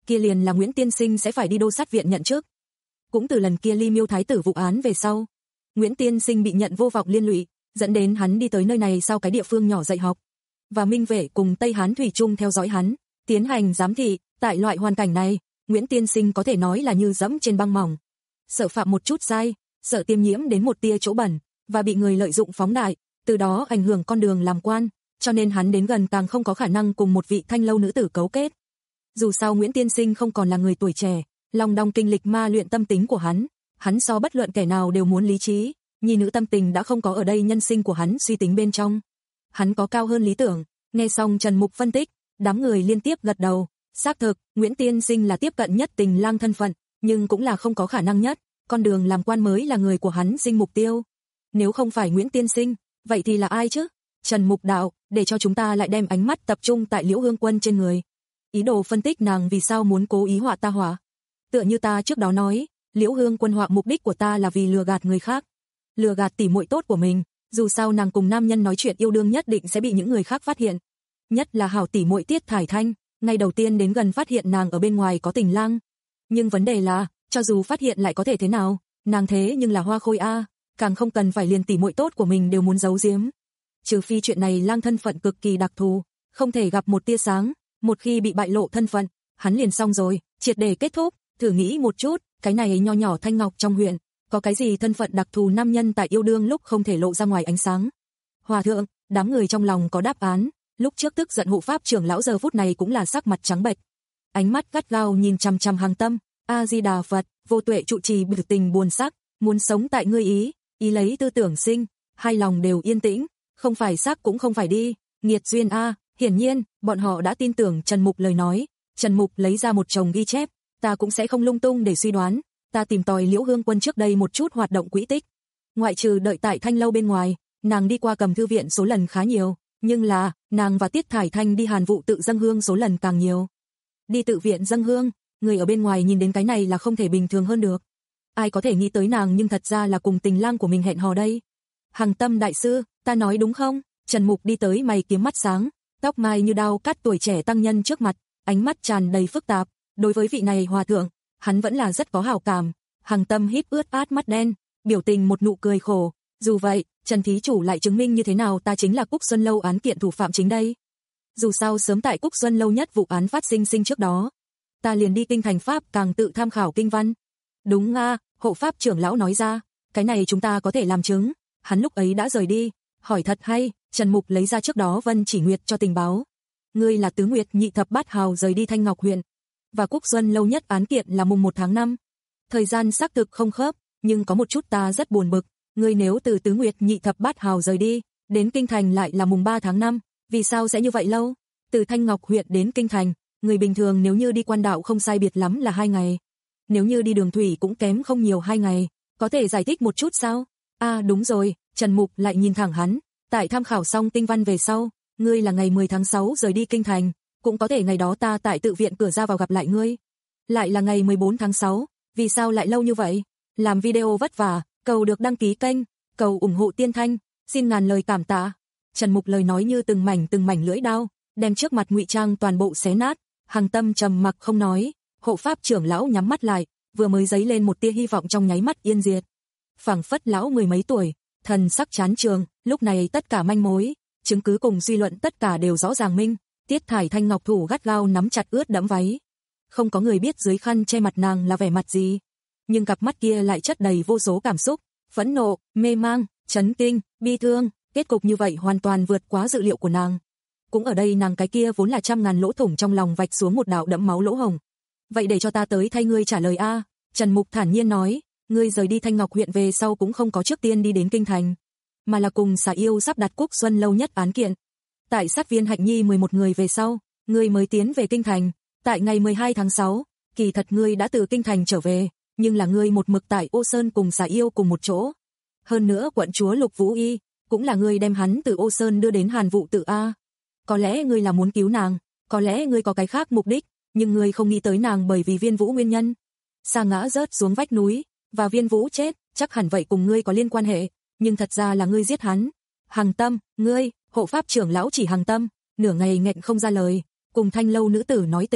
kia liền là Nguyễn tiên sinh sẽ phải đi đô sát viện nhận chức. Cũng từ lần kia Ly Miêu thái tử vụ án về sau, Nguyễn tiên sinh bị nhận vô vọng liên lụy, dẫn đến hắn đi tới nơi này sau cái địa phương nhỏ dạy học. Và Minh Vệ cùng Tây Hán thủy chung theo dõi hắn, tiến hành giám thị, tại loại hoàn cảnh này, Nguyễn tiên sinh có thể nói là như dẫm trên băng mỏng. Sợ phạm một chút sai, sợ tiêm nhiễm đến một tia chỗ bẩn, và bị người lợi dụng phóng đại, từ đó ảnh hưởng con đường làm quan, cho nên hắn đến gần càng không có khả năng cùng một vị thanh lâu nữ tử cấu kết. Dù sao Nguyễn tiên sinh không còn là người tuổi trẻ, lòng đong kinh lịch ma luyện tâm tính của hắn, hắn so bất luận kẻ nào đều muốn lý trí, nhi nữ tâm tình đã không có ở đây nhân sinh của hắn suy tính bên trong. Hắn có cao hơn lý tưởng, nghe xong Trần Mục phân tích, đám người liên tiếp gật đầu, xác thực, Nguyễn tiên sinh là tiếp cận nhất tình lang thân phận, nhưng cũng là không có khả năng nhất, con đường làm quan mới là người của hắn sinh mục tiêu. Nếu không phải Nguyễn tiên sinh, vậy thì là ai chứ? Trần Mục đạo, để cho chúng ta lại đem ánh mắt tập trung tại Liễu Hương Quân trên người. Ý đồ phân tích nàng vì sao muốn cố ý họa ta họa. Tựa như ta trước đó nói, Liễu Hương Quân họa mục đích của ta là vì lừa gạt người khác. Lừa gạt tỉ muội tốt của mình, dù sao nàng cùng nam nhân nói chuyện yêu đương nhất định sẽ bị những người khác phát hiện. Nhất là hảo tỉ muội Tiết Thải Thanh, ngay đầu tiên đến gần phát hiện nàng ở bên ngoài có tình lang. Nhưng vấn đề là, cho dù phát hiện lại có thể thế nào, nàng thế nhưng là hoa khôi a, càng không cần phải liền tỉ muội tốt của mình đều muốn giấu giếm. Trừ phi chuyện này lang thân phận cực kỳ đặc thù, không thể gặp một tia sáng, một khi bị bại lộ thân phận, hắn liền xong rồi, triệt để kết thúc. Thử nghĩ một chút, cái này nho nhỏ Thanh Ngọc trong huyện, có cái gì thân phận đặc thù nam nhân tại yêu đương lúc không thể lộ ra ngoài ánh sáng. Hòa thượng, đám người trong lòng có đáp án, lúc trước tức giận hộ pháp trưởng lão giờ phút này cũng là sắc mặt trắng bệch. Ánh mắt gắt gao nhìn chằm chằm Hàng Tâm, A Di Đà Phật, vô tuệ trụ trì biểu tình buồn sắc, muốn sống tại ngươi ý, ý lấy tư tưởng sinh, hai lòng đều yên tĩnh, không phải sắc cũng không phải đi, nghiệt duyên a, hiển nhiên, bọn họ đã tin tưởng Trần Mục lời nói. Trần Mục lấy ra một chồng ghi chép, ta cũng sẽ không lung tung để suy đoán, ta tìm tòi Liễu Hương Quân trước đây một chút hoạt động quỹ tích. Ngoại trừ đợi tại Thanh lâu bên ngoài, nàng đi qua Cầm thư viện số lần khá nhiều, nhưng là, nàng và Tiết Thải Thanh đi Hàn Vụ tự dâng hương số lần càng nhiều. Đi tự viện dâng hương, người ở bên ngoài nhìn đến cái này là không thể bình thường hơn được. Ai có thể nghĩ tới nàng nhưng thật ra là cùng tình lang của mình hẹn hò đây. Hằng Tâm đại sư, ta nói đúng không? Trần Mục đi tới mày kiếm mắt sáng, tóc mai như đao cắt tuổi trẻ tăng nhân trước mặt, ánh mắt tràn đầy phức tạp. Đối với vị này hòa thượng, hắn vẫn là rất có hảo cảm. Hằng Tâm híp ướt át mắt đen, biểu tình một nụ cười khổ. Dù vậy, Trần thí chủ lại chứng minh như thế nào ta chính là Cúc Xuân lâu án kiện thủ phạm chính đây. Dù sao sớm tại Cúc Xuân lâu nhất vụ án phát sinh sinh trước đó, ta liền đi kinh thành pháp càng tự tham khảo kinh văn. Đúng nga, hộ pháp trưởng lão nói ra, cái này chúng ta có thể làm chứng. Hắn lúc ấy đã rời đi, hỏi thật hay, Trần Mục lấy ra trước đó Vân Chỉ Nguyệt cho tình báo. Ngươi là Tứ Nguyệt nhị thập bát hào rời đi Thanh Ngọc huyện, và Cúc Xuân lâu nhất án kiện là mùng một tháng năm. Thời gian xác thực không khớp, nhưng có một chút ta rất buồn bực, ngươi nếu từ Tứ Nguyệt nhị thập bát hào rời đi, đến kinh thành lại là mùng ba tháng năm, vì sao sẽ như vậy lâu? Từ Thanh Ngọc huyện đến kinh thành, người bình thường nếu như đi quan đạo không sai biệt lắm là hai ngày. Nếu như đi đường thủy cũng kém không nhiều hai ngày, có thể giải thích một chút sao? À đúng rồi, Trần Mục lại nhìn thẳng hắn, tại tham khảo xong kinh văn về sau, ngươi là ngày mười tháng sáu rời đi kinh thành, cũng có thể ngày đó ta tại tự viện cửa ra vào gặp lại ngươi. Lại là ngày mười bốn tháng sáu, vì sao lại lâu như vậy? Làm video vất vả, cầu được đăng ký kênh, cầu ủng hộ Tiên Thanh, xin ngàn lời cảm tạ. Trần Mục lời nói như từng mảnh từng mảnh lưỡi đao, đem trước mặt ngụy trang toàn bộ xé nát. Hằng Tâm trầm mặc không nói, hộ pháp trưởng lão nhắm mắt lại, vừa mới dấy lên một tia hy vọng trong nháy mắt yên diệt. Phảng phất lão mười mấy tuổi, thần sắc chán trường, lúc này tất cả manh mối, chứng cứ cùng suy luận tất cả đều rõ ràng minh. Tiết Thải Thanh ngọc thủ gắt gao nắm chặt ướt đẫm váy. Không có người biết dưới khăn che mặt nàng là vẻ mặt gì, nhưng cặp mắt kia lại chất đầy vô số cảm xúc, phẫn nộ, mê mang, chấn kinh, bi thương, kết cục như vậy hoàn toàn vượt quá dự liệu của nàng. Cũng ở đây nàng cái kia vốn là trăm ngàn lỗ thủng trong lòng vạch xuống một đạo đẫm máu lỗ hồng. Vậy để cho ta tới thay ngươi trả lời a. Trần Mục thản nhiên nói, ngươi rời đi Thanh Ngọc huyện về sau cũng không có trước tiên đi đến kinh thành, mà là cùng xà yêu sắp đặt Cúc Xuân lâu nhất án kiện. Tại sát viên Hạnh Nhi mười một người về sau, ngươi mới tiến về kinh thành, tại ngày mười hai tháng sáu, kỳ thật ngươi đã từ kinh thành trở về, nhưng là ngươi một mực tại Ô Sơn cùng xà yêu cùng một chỗ. Hơn nữa quận chúa Lục Vũ Y, cũng là ngươi đem hắn từ Ô Sơn đưa đến Hàn Vụ tự a. Có lẽ ngươi là muốn cứu nàng, có lẽ ngươi có cái khác mục đích, nhưng ngươi không nghĩ tới nàng bởi vì Viên Vũ nguyên nhân sa ngã rớt xuống vách núi, và Viên Vũ chết, chắc hẳn vậy cùng ngươi có liên quan hệ, nhưng thật ra là ngươi giết hắn. Hằng Tâm, ngươi, hộ pháp trưởng lão chỉ Hằng Tâm, nửa ngày nghẹn không ra lời, cùng Thanh lâu nữ tử nói tình,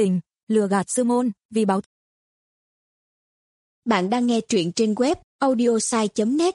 lừa gạt sư môn, vì báo. Bạn đang nghe truyện trên web audiosai chấm net.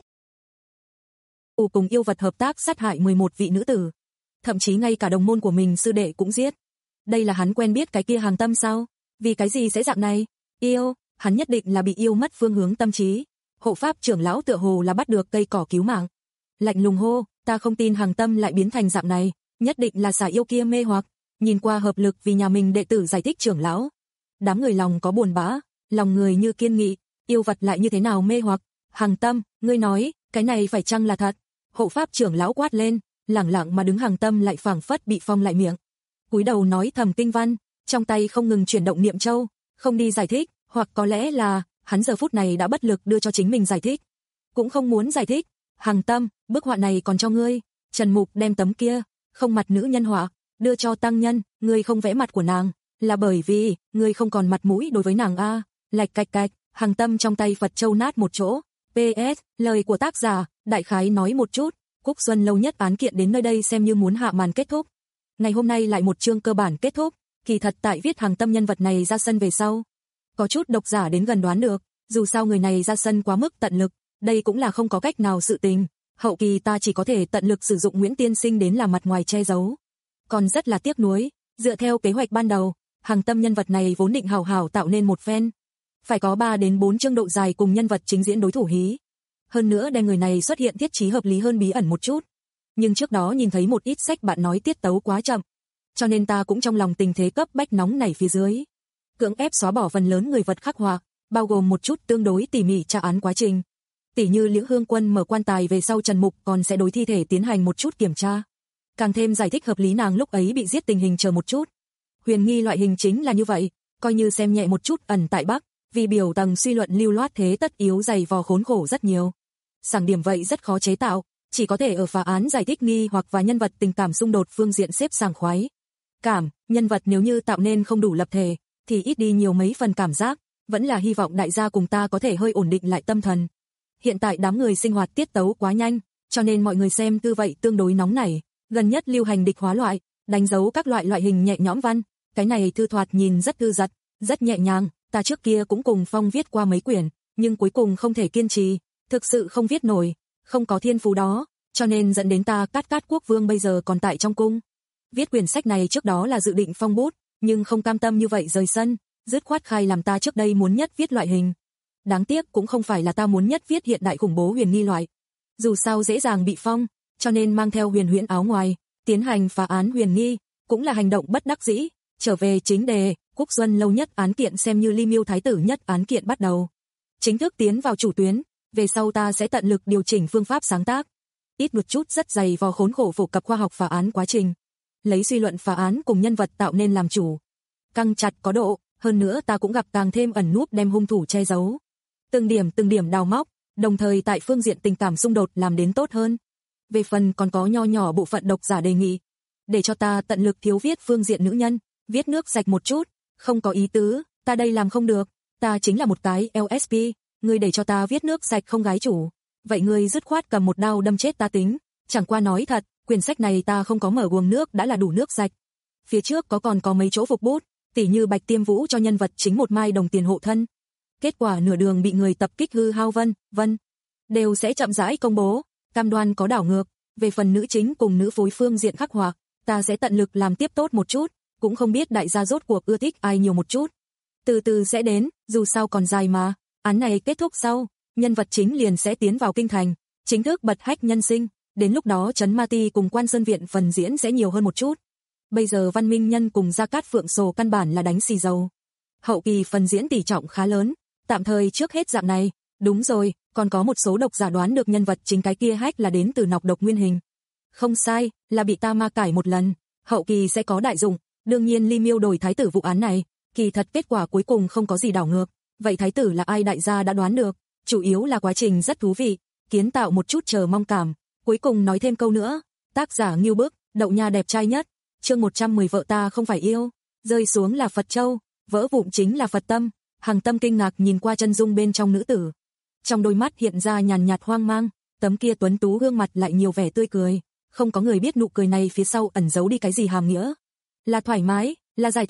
Ù cùng yêu vật hợp tác sát hại mười một vị nữ tử. Thậm chí ngay cả đồng môn của mình sư đệ cũng giết. Đây là hắn quen biết cái kia Hàng Tâm sao? Vì cái gì sẽ dạng này? Yêu, hắn nhất định là bị yêu mất phương hướng tâm trí. Hộ pháp trưởng lão tựa hồ là bắt được cây cỏ cứu mạng. Lạnh lùng hô, ta không tin Hàng Tâm lại biến thành dạng này, nhất định là xà yêu kia mê hoặc. Nhìn qua hợp lực vì nhà mình đệ tử giải thích trưởng lão. Đám người lòng có buồn bã, lòng người như kiên nghị, yêu vật lại như thế nào mê hoặc. Hàng Tâm, ngươi nói, cái này phải chăng là thật? Hộ pháp trưởng lão quát lên, lẳng lặng mà đứng Hàng Tâm lại phảng phất bị phong lại miệng. Cúi đầu nói thầm kinh văn, trong tay không ngừng chuyển động niệm châu, không đi giải thích, hoặc có lẽ là hắn giờ phút này đã bất lực đưa cho chính mình giải thích. Cũng không muốn giải thích. Hàng Tâm, bức họa này còn cho ngươi. Trần Mục đem tấm kia, không mặt nữ nhân họa, đưa cho tăng nhân, ngươi không vẽ mặt của nàng, là bởi vì ngươi không còn mặt mũi đối với nàng a. Lạch cạch cạch, Hàng Tâm trong tay Phật châu nát một chỗ. pê ét, lời của tác giả, đại khái nói một chút, Cúc Xuân lâu nhất án kiện đến nơi đây xem như muốn hạ màn kết thúc. Ngày hôm nay lại một chương cơ bản kết thúc, kỳ thật tại viết Hàng Tâm nhân vật này ra sân về sau. Có chút độc giả đến gần đoán được, dù sao người này ra sân quá mức tận lực, đây cũng là không có cách nào sự tình. Hậu kỳ ta chỉ có thể tận lực sử dụng Nguyễn Tiên Sinh đến làm mặt ngoài che giấu. Còn rất là tiếc nuối, dựa theo kế hoạch ban đầu, Hàng Tâm nhân vật này vốn định hào hào tạo nên một phen. Phải có ba đến bốn chương độ dài cùng nhân vật chính diễn đối thủ hí. Hơn nữa đem người này xuất hiện thiết trí hợp lý hơn bí ẩn một chút. Nhưng trước đó nhìn thấy một ít sách bạn nói tiết tấu quá chậm. Cho nên ta cũng trong lòng tình thế cấp bách nóng nảy phía dưới. Cưỡng ép xóa bỏ phần lớn người vật khắc họa, bao gồm một chút tương đối tỉ mỉ tra án quá trình. Tỉ như Liễu Hương Quân mở quan tài về sau Trần Mục còn sẽ đối thi thể tiến hành một chút kiểm tra. Càng thêm giải thích hợp lý nàng lúc ấy bị giết tình hình chờ một chút. Huyền nghi loại hình chính là như vậy, coi như xem nhẹ một chút ẩn tại Bắc, vì biểu tầng suy luận lưu loát thế tất yếu dày vò khốn khổ rất nhiều. Sảng điểm vậy rất khó chế tạo, chỉ có thể ở phá án giải thích nghi hoặc và nhân vật tình cảm xung đột phương diện xếp sảng khoái. Cảm, nhân vật nếu như tạo nên không đủ lập thể, thì ít đi nhiều mấy phần cảm giác, vẫn là hy vọng đại gia cùng ta có thể hơi ổn định lại tâm thần. Hiện tại đám người sinh hoạt tiết tấu quá nhanh, cho nên mọi người xem tư vậy tương đối nóng nảy, gần nhất lưu hành địch hóa loại, đánh dấu các loại loại hình nhẹ nhõm văn, cái này thư thoạt nhìn rất thư giật, rất nhẹ nhàng, ta trước kia cũng cùng Phong viết qua mấy quyển, nhưng cuối cùng không thể kiên trì, thực sự không viết nổi, không có thiên phú đó, cho nên dẫn đến ta Cát Cát Quốc Vương bây giờ còn tại trong cung. Viết quyển sách này trước đó là dự định phong bút, nhưng không cam tâm như vậy rời sân, dứt khoát khai làm ta trước đây muốn nhất viết loại hình. Đáng tiếc cũng không phải là ta muốn nhất viết hiện đại khủng bố huyền nghi loại. Dù sao dễ dàng bị phong, cho nên mang theo huyền huyễn áo ngoài, tiến hành phá án huyền nghi, cũng là hành động bất đắc dĩ. Trở về chính đề, Cúc Xuân lâu nhất án kiện xem như Ly Miêu Thái tử nhất án kiện bắt đầu. Chính thức tiến vào chủ tuyến, về sau ta sẽ tận lực điều chỉnh phương pháp sáng tác. Ít một chút rất dày vò khốn khổ phổ cập khoa học phá án quá trình. Lấy suy luận phá án cùng nhân vật tạo nên làm chủ. Căng chặt có độ, hơn nữa ta cũng gặp càng thêm ẩn núp đem hung thủ che giấu. Từng điểm từng điểm đào móc, đồng thời tại phương diện tình cảm xung đột làm đến tốt hơn. Về phần còn có nho nhỏ bộ phận độc giả đề nghị, để cho ta tận lực thiếu viết phương diện nữ nhân, viết nước sạch một chút, không có ý tứ, ta đây làm không được, ta chính là một cái lờ ét pê, ngươi để cho ta viết nước sạch không gái chủ, vậy ngươi dứt khoát cầm một đao đâm chết ta tính, chẳng qua nói thật, quyển sách này ta không có mở guồng nước đã là đủ nước sạch. Phía trước có còn có mấy chỗ phục bút, tỉ như Bạch Tiêm Vũ cho nhân vật chính một mai đồng tiền hộ thân. Kết quả nửa đường bị người tập kích hư hao vân, vân, đều sẽ chậm rãi công bố, cam đoan có đảo ngược, về phần nữ chính cùng nữ phối phương diện khắc họa, ta sẽ tận lực làm tiếp tốt một chút, cũng không biết đại gia rốt cuộc ưa thích ai nhiều một chút. Từ từ sẽ đến, dù sao còn dài mà, án này kết thúc sau, nhân vật chính liền sẽ tiến vào kinh thành, chính thức bật hách nhân sinh, đến lúc đó Trấn Ma Ti cùng Quan Sơn Viện phần diễn sẽ nhiều hơn một chút. Bây giờ Văn Minh Nhân cùng Gia Cát Phượng Sồ căn bản là đánh xì dầu. Hậu kỳ phần diễn tỷ trọng khá lớn, tạm thời trước hết dạng này, đúng rồi, còn có một số độc giả đoán được nhân vật chính cái kia hách là đến từ nọc độc nguyên hình. Không sai, là bị ta ma cải một lần, hậu kỳ sẽ có đại dụng, đương nhiên Ly Miêu đổi thái tử vụ án này, kỳ thật kết quả cuối cùng không có gì đảo ngược, vậy thái tử là ai đại gia đã đoán được, chủ yếu là quá trình rất thú vị, kiến tạo một chút chờ mong cảm, cuối cùng nói thêm câu nữa, tác giả Ngưu Bức, Đậu Nha đẹp trai nhất, chương một trăm mười vợ ta không phải yêu, rơi xuống là Phật Châu, vỡ vụn chính là Phật Tâm. Hàng Tâm kinh ngạc nhìn qua chân dung bên trong nữ tử. Trong đôi mắt hiện ra nhàn nhạt hoang mang, tấm kia tuấn tú gương mặt lại nhiều vẻ tươi cười, không có người biết nụ cười này phía sau ẩn giấu đi cái gì hàm nghĩa. Là thoải mái, là giải thoát,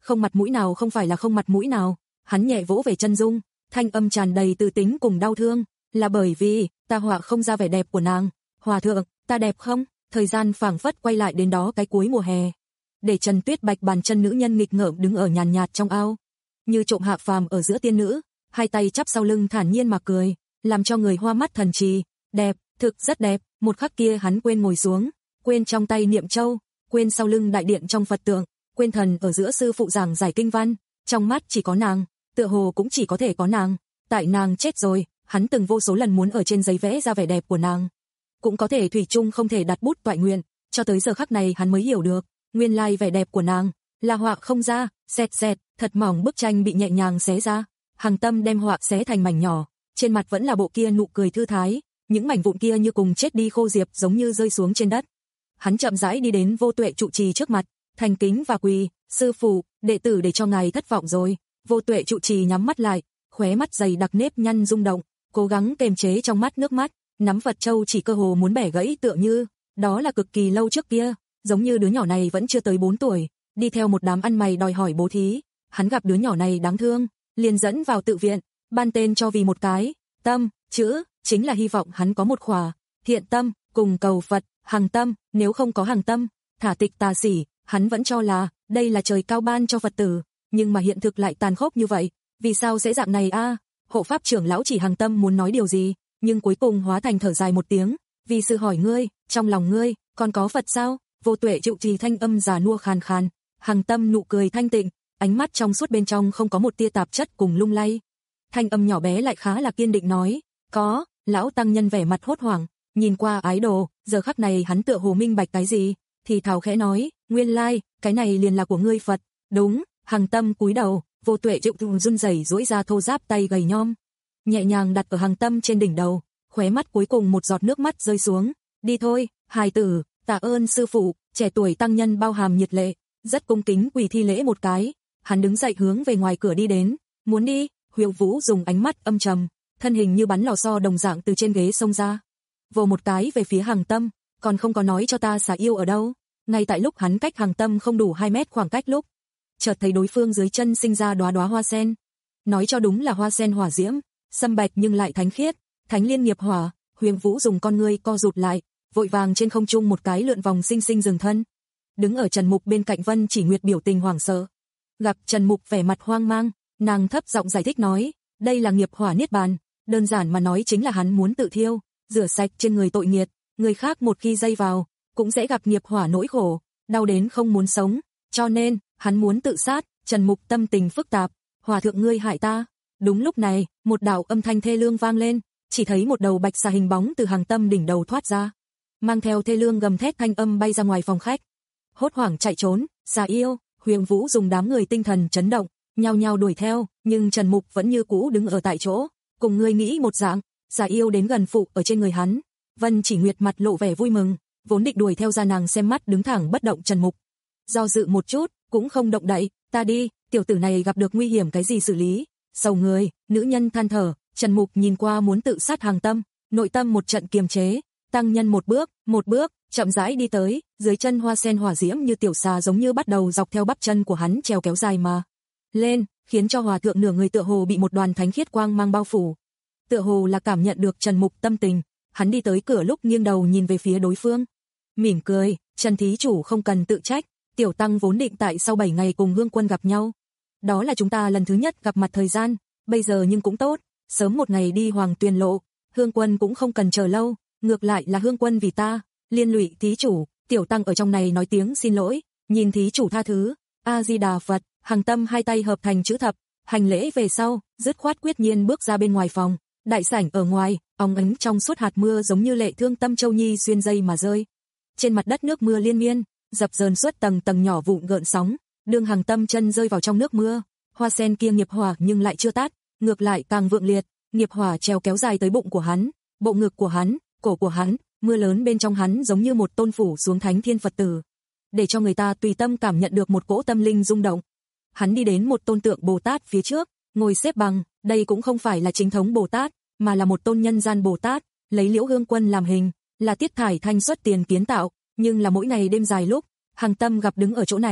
không mặt mũi nào không phải là không mặt mũi nào. Hắn nhẹ vỗ về chân dung, thanh âm tràn đầy từ tính cùng đau thương, là bởi vì ta họa không ra vẻ đẹp của nàng. Hòa thượng, ta đẹp không? Thời gian phảng phất quay lại đến đó cái cuối mùa hè. Để Trần Tuyết Bạch bàn chân nữ nhân nghịch ngợm đứng ở nhàn nhạt trong ao, như trộm hạ phàm ở giữa tiên nữ, hai tay chắp sau lưng thản nhiên mà cười, làm cho người hoa mắt thần trì. Đẹp, thực rất đẹp. Một khắc kia hắn quên ngồi xuống, quên trong tay niệm châu, quên sau lưng đại điện trong Phật tượng, quên thần ở giữa sư phụ giảng giải kinh văn, trong mắt chỉ có nàng, tựa hồ cũng chỉ có thể có nàng. Tại nàng chết rồi, hắn từng vô số lần muốn ở trên giấy vẽ ra vẻ đẹp của nàng, cũng có thể thủy chung không thể đặt bút toại nguyện, cho tới giờ khắc này hắn mới hiểu được, nguyên lai vẻ đẹp của nàng là họa không ra. Xẹt xẹt, thật mỏng bức tranh bị nhẹ nhàng xé ra, Hằng Tâm đem họa xé thành mảnh nhỏ, trên mặt vẫn là bộ kia nụ cười thư thái, những mảnh vụn kia như cùng chết đi khô diệp giống như rơi xuống trên đất. Hắn chậm rãi đi đến Vô Tuệ trụ trì trước mặt, thành kính và quỳ, sư phụ, đệ tử để cho ngài thất vọng rồi. Vô Tuệ trụ trì nhắm mắt lại, khóe mắt dày đặc nếp nhăn rung động, cố gắng kềm chế trong mắt nước mắt, nắm Phật châu chỉ cơ hồ muốn bẻ gãy, tựa như đó là cực kỳ lâu trước kia, giống như đứa nhỏ này vẫn chưa tới bốn tuổi, đi theo một đám ăn mày đòi hỏi bố thí. Hắn gặp đứa nhỏ này đáng thương, liền dẫn vào tự viện, ban tên cho vì một cái tâm chữ, chính là hy vọng hắn có một khỏa thiện tâm, cùng cầu Phật. Hằng Tâm, nếu không có Hằng Tâm, thả tịch tà xỉ, hắn vẫn cho là đây là trời cao ban cho Phật tử, nhưng mà hiện thực lại tàn khốc như vậy, vì sao dễ dạng này a? À? Hộ pháp trưởng lão chỉ Hằng Tâm muốn nói điều gì, nhưng cuối cùng hóa thành thở dài một tiếng, vì sự hỏi ngươi, trong lòng ngươi còn có Phật sao? Vô Tuệ trụ trì thanh âm già nua khàn khàn, Hằng Tâm nụ cười thanh tịnh, ánh mắt trong suốt bên trong không có một tia tạp chất cùng lung lay. Thanh âm nhỏ bé lại khá là kiên định nói, có. Lão tăng nhân vẻ mặt hốt hoảng, nhìn qua ái đồ, giờ khắc này hắn tựa hồ minh bạch cái gì, thì thào khẽ nói, nguyên lai, like, cái này liền là của ngươi Phật. Đúng. Hằng Tâm cúi đầu, Vô Tuệ trụ run rẩy duỗi ra thô ráp tay gầy nhom, nhẹ nhàng đặt ở Hằng Tâm trên đỉnh đầu, khóe mắt cuối cùng một giọt nước mắt rơi xuống. Đi thôi, hài tử, tạ ơn sư phụ. Trẻ tuổi tăng nhân bao hàm nhiệt lệ, rất cung kính quỳ thi lễ một cái, hắn đứng dậy hướng về ngoài cửa đi đến. Muốn đi? Huyền Vũ dùng ánh mắt âm trầm, thân hình như bắn lò xo đồng dạng từ trên ghế xông ra, vồ một cái về phía Hằng Tâm, còn không có nói cho ta xà yêu ở đâu. Ngay tại lúc hắn cách Hằng Tâm không đủ hai mét khoảng cách lúc, chợt thấy đối phương dưới chân sinh ra đóa đóa hoa sen, nói cho đúng là hoa sen hỏa diễm, sâm bạch nhưng lại thánh khiết, thánh liên nghiệp hỏa. Huyền Vũ dùng con ngươi co rụt lại, vội vàng trên không trung một cái lượn vòng sinh sinh dừng thân. Đứng ở Trần Mục bên cạnh Vân Chỉ Nguyệt biểu tình hoảng sợ, gặp Trần Mục vẻ mặt hoang mang, nàng thấp giọng giải thích nói, đây là nghiệp hỏa niết bàn, đơn giản mà nói chính là hắn muốn tự thiêu, rửa sạch trên người tội nghiệt, người khác một khi dây vào, cũng sẽ gặp nghiệp hỏa nỗi khổ, đau đến không muốn sống, cho nên, hắn muốn tự sát. Trần Mục tâm tình phức tạp, hòa thượng ngươi hại ta. Đúng lúc này, một đạo âm thanh thê lương vang lên, chỉ thấy một đầu bạch xà hình bóng từ Hằng Tâm đỉnh đầu thoát ra, mang theo thê lương gầm thét thanh âm bay ra ngoài phòng khách, hốt hoảng chạy trốn. Xà yêu. Huyền Vũ dùng đám người tinh thần chấn động, nhao nhao đuổi theo, nhưng Trần Mục vẫn như cũ đứng ở tại chỗ, cùng ngươi nghĩ một dạng. Xà yêu đến gần phụ ở trên người hắn, Vân Chỉ Nguyệt mặt lộ vẻ vui mừng, vốn định đuổi theo ra nàng xem mắt đứng thẳng bất động Trần Mục, do dự một chút, cũng không động đậy. Ta đi, tiểu tử này gặp được nguy hiểm cái gì xử lý. Sầu người, nữ nhân than thở. Trần Mục nhìn qua muốn tự sát Hằng Tâm, nội tâm một trận kiềm chế, tăng nhân một bước, một bước, chậm rãi đi tới, dưới chân hoa sen hỏa diễm như tiểu xà giống như bắt đầu dọc theo bắp chân của hắn trèo kéo dài mà lên, khiến cho hòa thượng nửa người tựa hồ bị một đoàn thánh khiết quang mang bao phủ. Tựa hồ là cảm nhận được Trần Mục tâm tình, hắn đi tới cửa lúc nghiêng đầu nhìn về phía đối phương, mỉm cười, Trần thí chủ không cần tự trách, tiểu tăng vốn định tại sau bảy ngày cùng Hương Quân gặp nhau. Đó là chúng ta lần thứ nhất gặp mặt thời gian, bây giờ nhưng cũng tốt, sớm một ngày đi Hoàng Tuyền lộ, Hương Quân cũng không cần chờ lâu, ngược lại là Hương Quân vì ta liên lụy thí chủ, tiểu tăng ở trong này nói tiếng xin lỗi, nhìn thí chủ tha thứ. A Di Đà Phật. Hằng Tâm hai tay hợp thành chữ thập, hành lễ về sau, dứt khoát quyết nhiên bước ra bên ngoài phòng. Đại sảnh ở ngoài, óng ánh trong suốt hạt mưa giống như lệ thương tâm châu nhi xuyên dây mà rơi. Trên mặt đất nước mưa liên miên, dập dờn suốt tầng tầng nhỏ vụn gợn sóng, đương Hằng Tâm chân rơi vào trong nước mưa, hoa sen kia nghiệp hỏa nhưng lại chưa tắt, ngược lại càng vượng liệt, nghiệp hỏa treo kéo dài tới bụng của hắn, bộ ngực của hắn, cổ của hắn, mưa lớn bên trong hắn giống như một tôn phủ xuống thánh thiên Phật tử, để cho người ta tùy tâm cảm nhận được một cỗ tâm linh rung động. Hắn đi đến một tôn tượng Bồ Tát phía trước, ngồi xếp bằng, đây cũng không phải là chính thống Bồ Tát, mà là một tôn nhân gian Bồ Tát, lấy Liễu Hương Quân làm hình, là Tiết Thải Thanh xuất tiền kiến tạo, nhưng là mỗi ngày đêm dài lúc, Hằng Tâm gặp đứng ở chỗ này,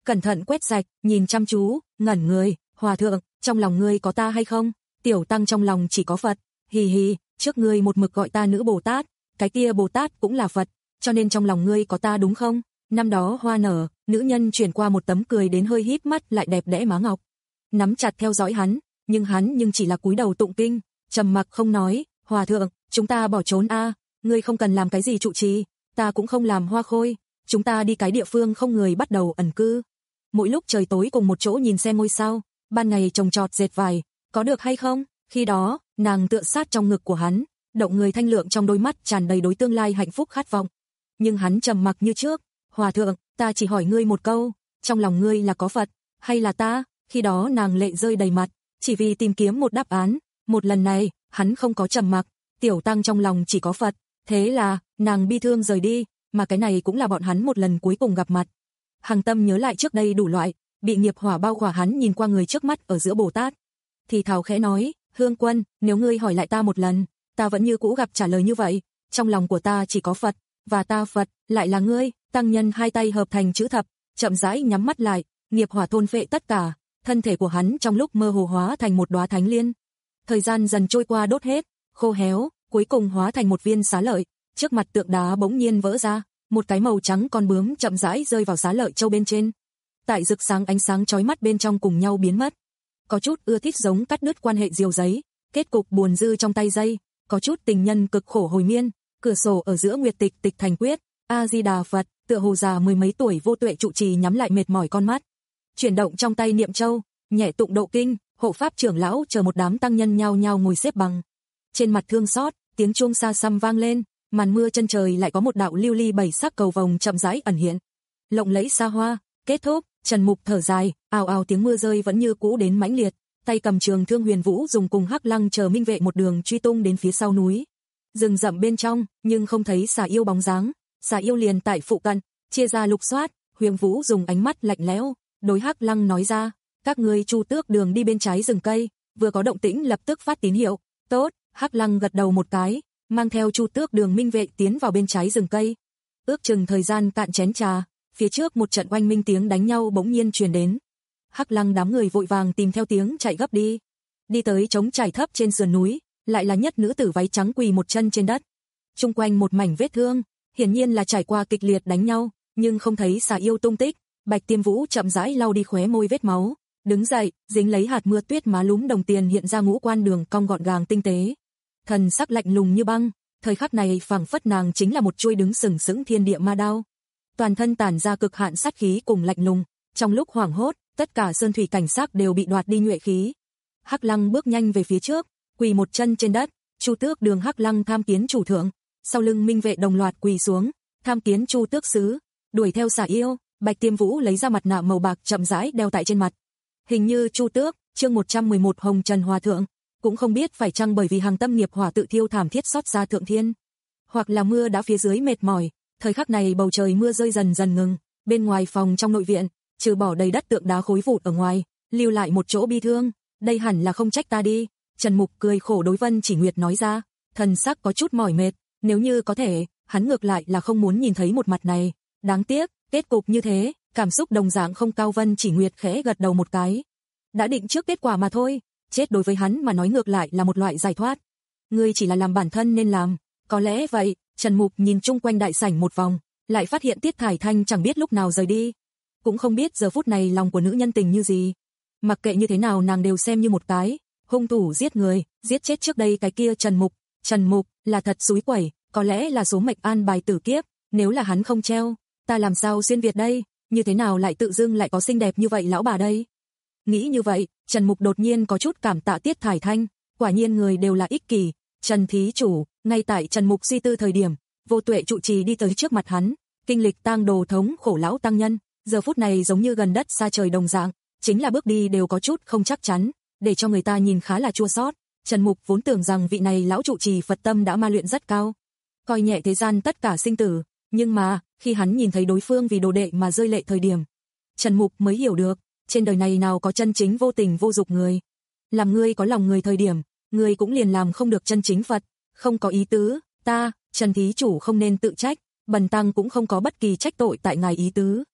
cẩn thận quét sạch, nhìn chăm chú, ngẩn người, hòa thượng, trong lòng ngươi có ta hay không? Tiểu tăng trong lòng chỉ có Phật, hì hì, trước ngươi một mực gọi ta nữ Bồ Tát, cái kia Bồ Tát cũng là Phật, cho nên trong lòng ngươi có ta đúng không? Năm đó hoa nở, nữ nhân chuyển qua một tấm cười đến hơi híp mắt lại đẹp đẽ má ngọc. Nắm chặt theo dõi hắn, nhưng hắn nhưng chỉ là cúi đầu tụng kinh, trầm mặc không nói, hòa thượng, chúng ta bỏ trốn a, ngươi không cần làm cái gì trụ trì, ta cũng không làm hoa khôi, chúng ta đi cái địa phương không người bắt đầu ẩn cư. Mỗi lúc trời tối cùng một chỗ nhìn xem ngôi sao, ban ngày trồng trọt dệt vải, có được hay không? Khi đó, nàng tựa sát trong ngực của hắn, động người thanh lượng trong đôi mắt tràn đầy đối tương lai hạnh phúc khát vọng. Nhưng hắn trầm mặc như trước, hòa thượng, ta chỉ hỏi ngươi một câu, trong lòng ngươi là có Phật, hay là ta? Khi đó nàng lệ rơi đầy mặt, chỉ vì tìm kiếm một đáp án, một lần này, hắn không có trầm mặc, tiểu tăng trong lòng chỉ có Phật, thế là, nàng bi thương rời đi, mà cái này cũng là bọn hắn một lần cuối cùng gặp mặt. Hằng Tâm nhớ lại trước đây đủ loại, bị nghiệp hỏa bao khỏa hắn nhìn qua người trước mắt ở giữa Bồ Tát. Thì thào khẽ nói, Hương Quân, nếu ngươi hỏi lại ta một lần, ta vẫn như cũ gặp trả lời như vậy, trong lòng của ta chỉ có Phật, và ta Phật, lại là ngươi. Tăng nhân hai tay hợp thành chữ thập, chậm rãi nhắm mắt lại, nghiệp hỏa thôn phệ tất cả, thân thể của hắn trong lúc mơ hồ hóa thành một đóa thánh liên. Thời gian dần trôi qua đốt hết, khô héo, cuối cùng hóa thành một viên xá lợi, trước mặt tượng đá bỗng nhiên vỡ ra, một cái màu trắng con bướm chậm rãi rơi vào xá lợi châu bên trên. Tại rực sáng ánh sáng chói mắt bên trong cùng nhau biến mất. Có chút ưa thích giống cắt đứt quan hệ diều giấy, kết cục buồn dư trong tay dây, có chút tình nhân cực khổ hồi miên, cửa sổ ở giữa nguyệt tịch tịch thành quyết, A Di Đà Phật, tựa hồ già mười mấy tuổi vô tuệ trụ trì nhắm lại mệt mỏi con mắt, chuyển động trong tay niệm châu, nhẹ tụng độ kinh, hộ pháp trưởng lão chờ một đám tăng nhân nhao nhao ngồi xếp bằng. Trên mặt thương xót, tiếng chuông xa xăm vang lên, màn mưa chân trời lại có một đạo lưu ly bảy sắc cầu vồng chậm rãi ẩn hiện. Lộng lẫy xa hoa, kết thúc, Trần Mục thở dài, ào ào tiếng mưa rơi vẫn như cũ đến mãnh liệt, tay cầm trường thương Huyền Vũ dùng cùng Hắc Lăng chờ minh vệ một đường truy tung đến phía sau núi. Rừng rậm bên trong, nhưng không thấy xà yêu bóng dáng, xà yêu liền tại phụ cận, chia ra lục soát, Huyền Vũ dùng ánh mắt lạnh lẽo, đối Hắc Lăng nói ra, các ngươi Chu Tước đường đi bên trái rừng cây, vừa có động tĩnh lập tức phát tín hiệu. Tốt, Hắc Lăng gật đầu một cái, mang theo Chu Tước đường minh vệ tiến vào bên trái rừng cây. Ước chừng thời gian cạn chén trà, phía trước một trận oanh minh tiếng đánh nhau bỗng nhiên truyền đến. Hắc Lăng đám người vội vàng tìm theo tiếng chạy gấp đi. Đi tới trống trải thấp trên sườn núi, lại là nhất nữ tử váy trắng quỳ một chân trên đất. Chung quanh một mảnh vết thương, hiển nhiên là trải qua kịch liệt đánh nhau, nhưng không thấy xà yêu tung tích. Bạch Tiêm Vũ chậm rãi lau đi khóe môi vết máu, đứng dậy, dính lấy hạt mưa tuyết má lúm đồng tiền hiện ra ngũ quan đường cong gọn gàng tinh tế. Thần sắc lạnh lùng như băng, thời khắc này phảng phất nàng chính là một chuôi đứng sừng sững thiên địa ma đao. Toàn thân tản ra cực hạn sát khí cùng lạnh lùng, trong lúc hoảng hốt, tất cả sơn thủy cảnh sắc đều bị đoạt đi nhuệ khí. Hắc Lăng bước nhanh về phía trước, quỳ một chân trên đất, Chu Tước đường Hắc Lăng tham kiến chủ thượng, sau lưng minh vệ đồng loạt quỳ xuống, tham kiến Chu Tước sứ, đuổi theo xà yêu. Bạch Tiêm Vũ lấy ra mặt nạ màu bạc chậm rãi đeo tại trên mặt. Hình như Chu Tước, chương một trăm mười một Hồng Trần Hòa thượng, cũng không biết phải chăng bởi vì hàng tâm nghiệp hỏa tự thiêu thảm thiết xót ra thượng thiên, hoặc là mưa đã phía dưới mệt mỏi, thời khắc này bầu trời mưa rơi dần dần ngừng, bên ngoài phòng trong nội viện, trừ bỏ đầy đất tượng đá khối vụn ở ngoài, lưu lại một chỗ bi thương, đây hẳn là không trách ta đi. Trần Mục cười khổ đối Vân Chỉ Nguyệt nói ra, thần sắc có chút mỏi mệt, nếu như có thể, hắn ngược lại là không muốn nhìn thấy một mặt này, đáng tiếc, kết cục như thế, cảm xúc đồng dạng không cao. Vân Chỉ Nguyệt khẽ gật đầu một cái, đã định trước kết quả mà thôi, chết đối với hắn mà nói ngược lại là một loại giải thoát. Ngươi chỉ là làm bản thân nên làm, có lẽ vậy. Trần Mục nhìn chung quanh đại sảnh một vòng, lại phát hiện Tiết Thải Thanh chẳng biết lúc nào rời đi, cũng không biết giờ phút này lòng của nữ nhân tình như gì. Mặc kệ như thế nào nàng đều xem như một cái hung thủ giết người, giết chết trước đây cái kia Trần Mục. Trần Mục là thật xúi quẩy, có lẽ là số mệnh an bài tử kiếp, nếu là hắn không treo, ta làm sao xuyên Việt đây, như thế nào lại tự dưng lại có xinh đẹp như vậy lão bà đây. Nghĩ như vậy, Trần Mục đột nhiên có chút cảm tạ Tiết Thải Thanh, quả nhiên người đều là ích kỷ. Trần thí chủ, ngay tại Trần Mục suy tư thời điểm, vô tuệ trụ trì đi tới trước mặt hắn, kinh lịch tang đồ thống khổ lão tăng nhân, giờ phút này giống như gần đất xa trời đồng dạng, chính là bước đi đều có chút không chắc chắn, để cho người ta nhìn khá là chua xót. Trần Mục vốn tưởng rằng vị này lão trụ trì Phật tâm đã ma luyện rất cao, coi nhẹ thế gian tất cả sinh tử, nhưng mà, khi hắn nhìn thấy đối phương vì đồ đệ mà rơi lệ thời điểm, Trần Mục mới hiểu được, trên đời này nào có chân chính vô tình vô dục người. Làm ngươi có lòng người thời điểm, ngươi cũng liền làm không được chân chính Phật, không có ý tứ, ta, Trần thí chủ không nên tự trách, bần tăng cũng không có bất kỳ trách tội tại ngài ý tứ.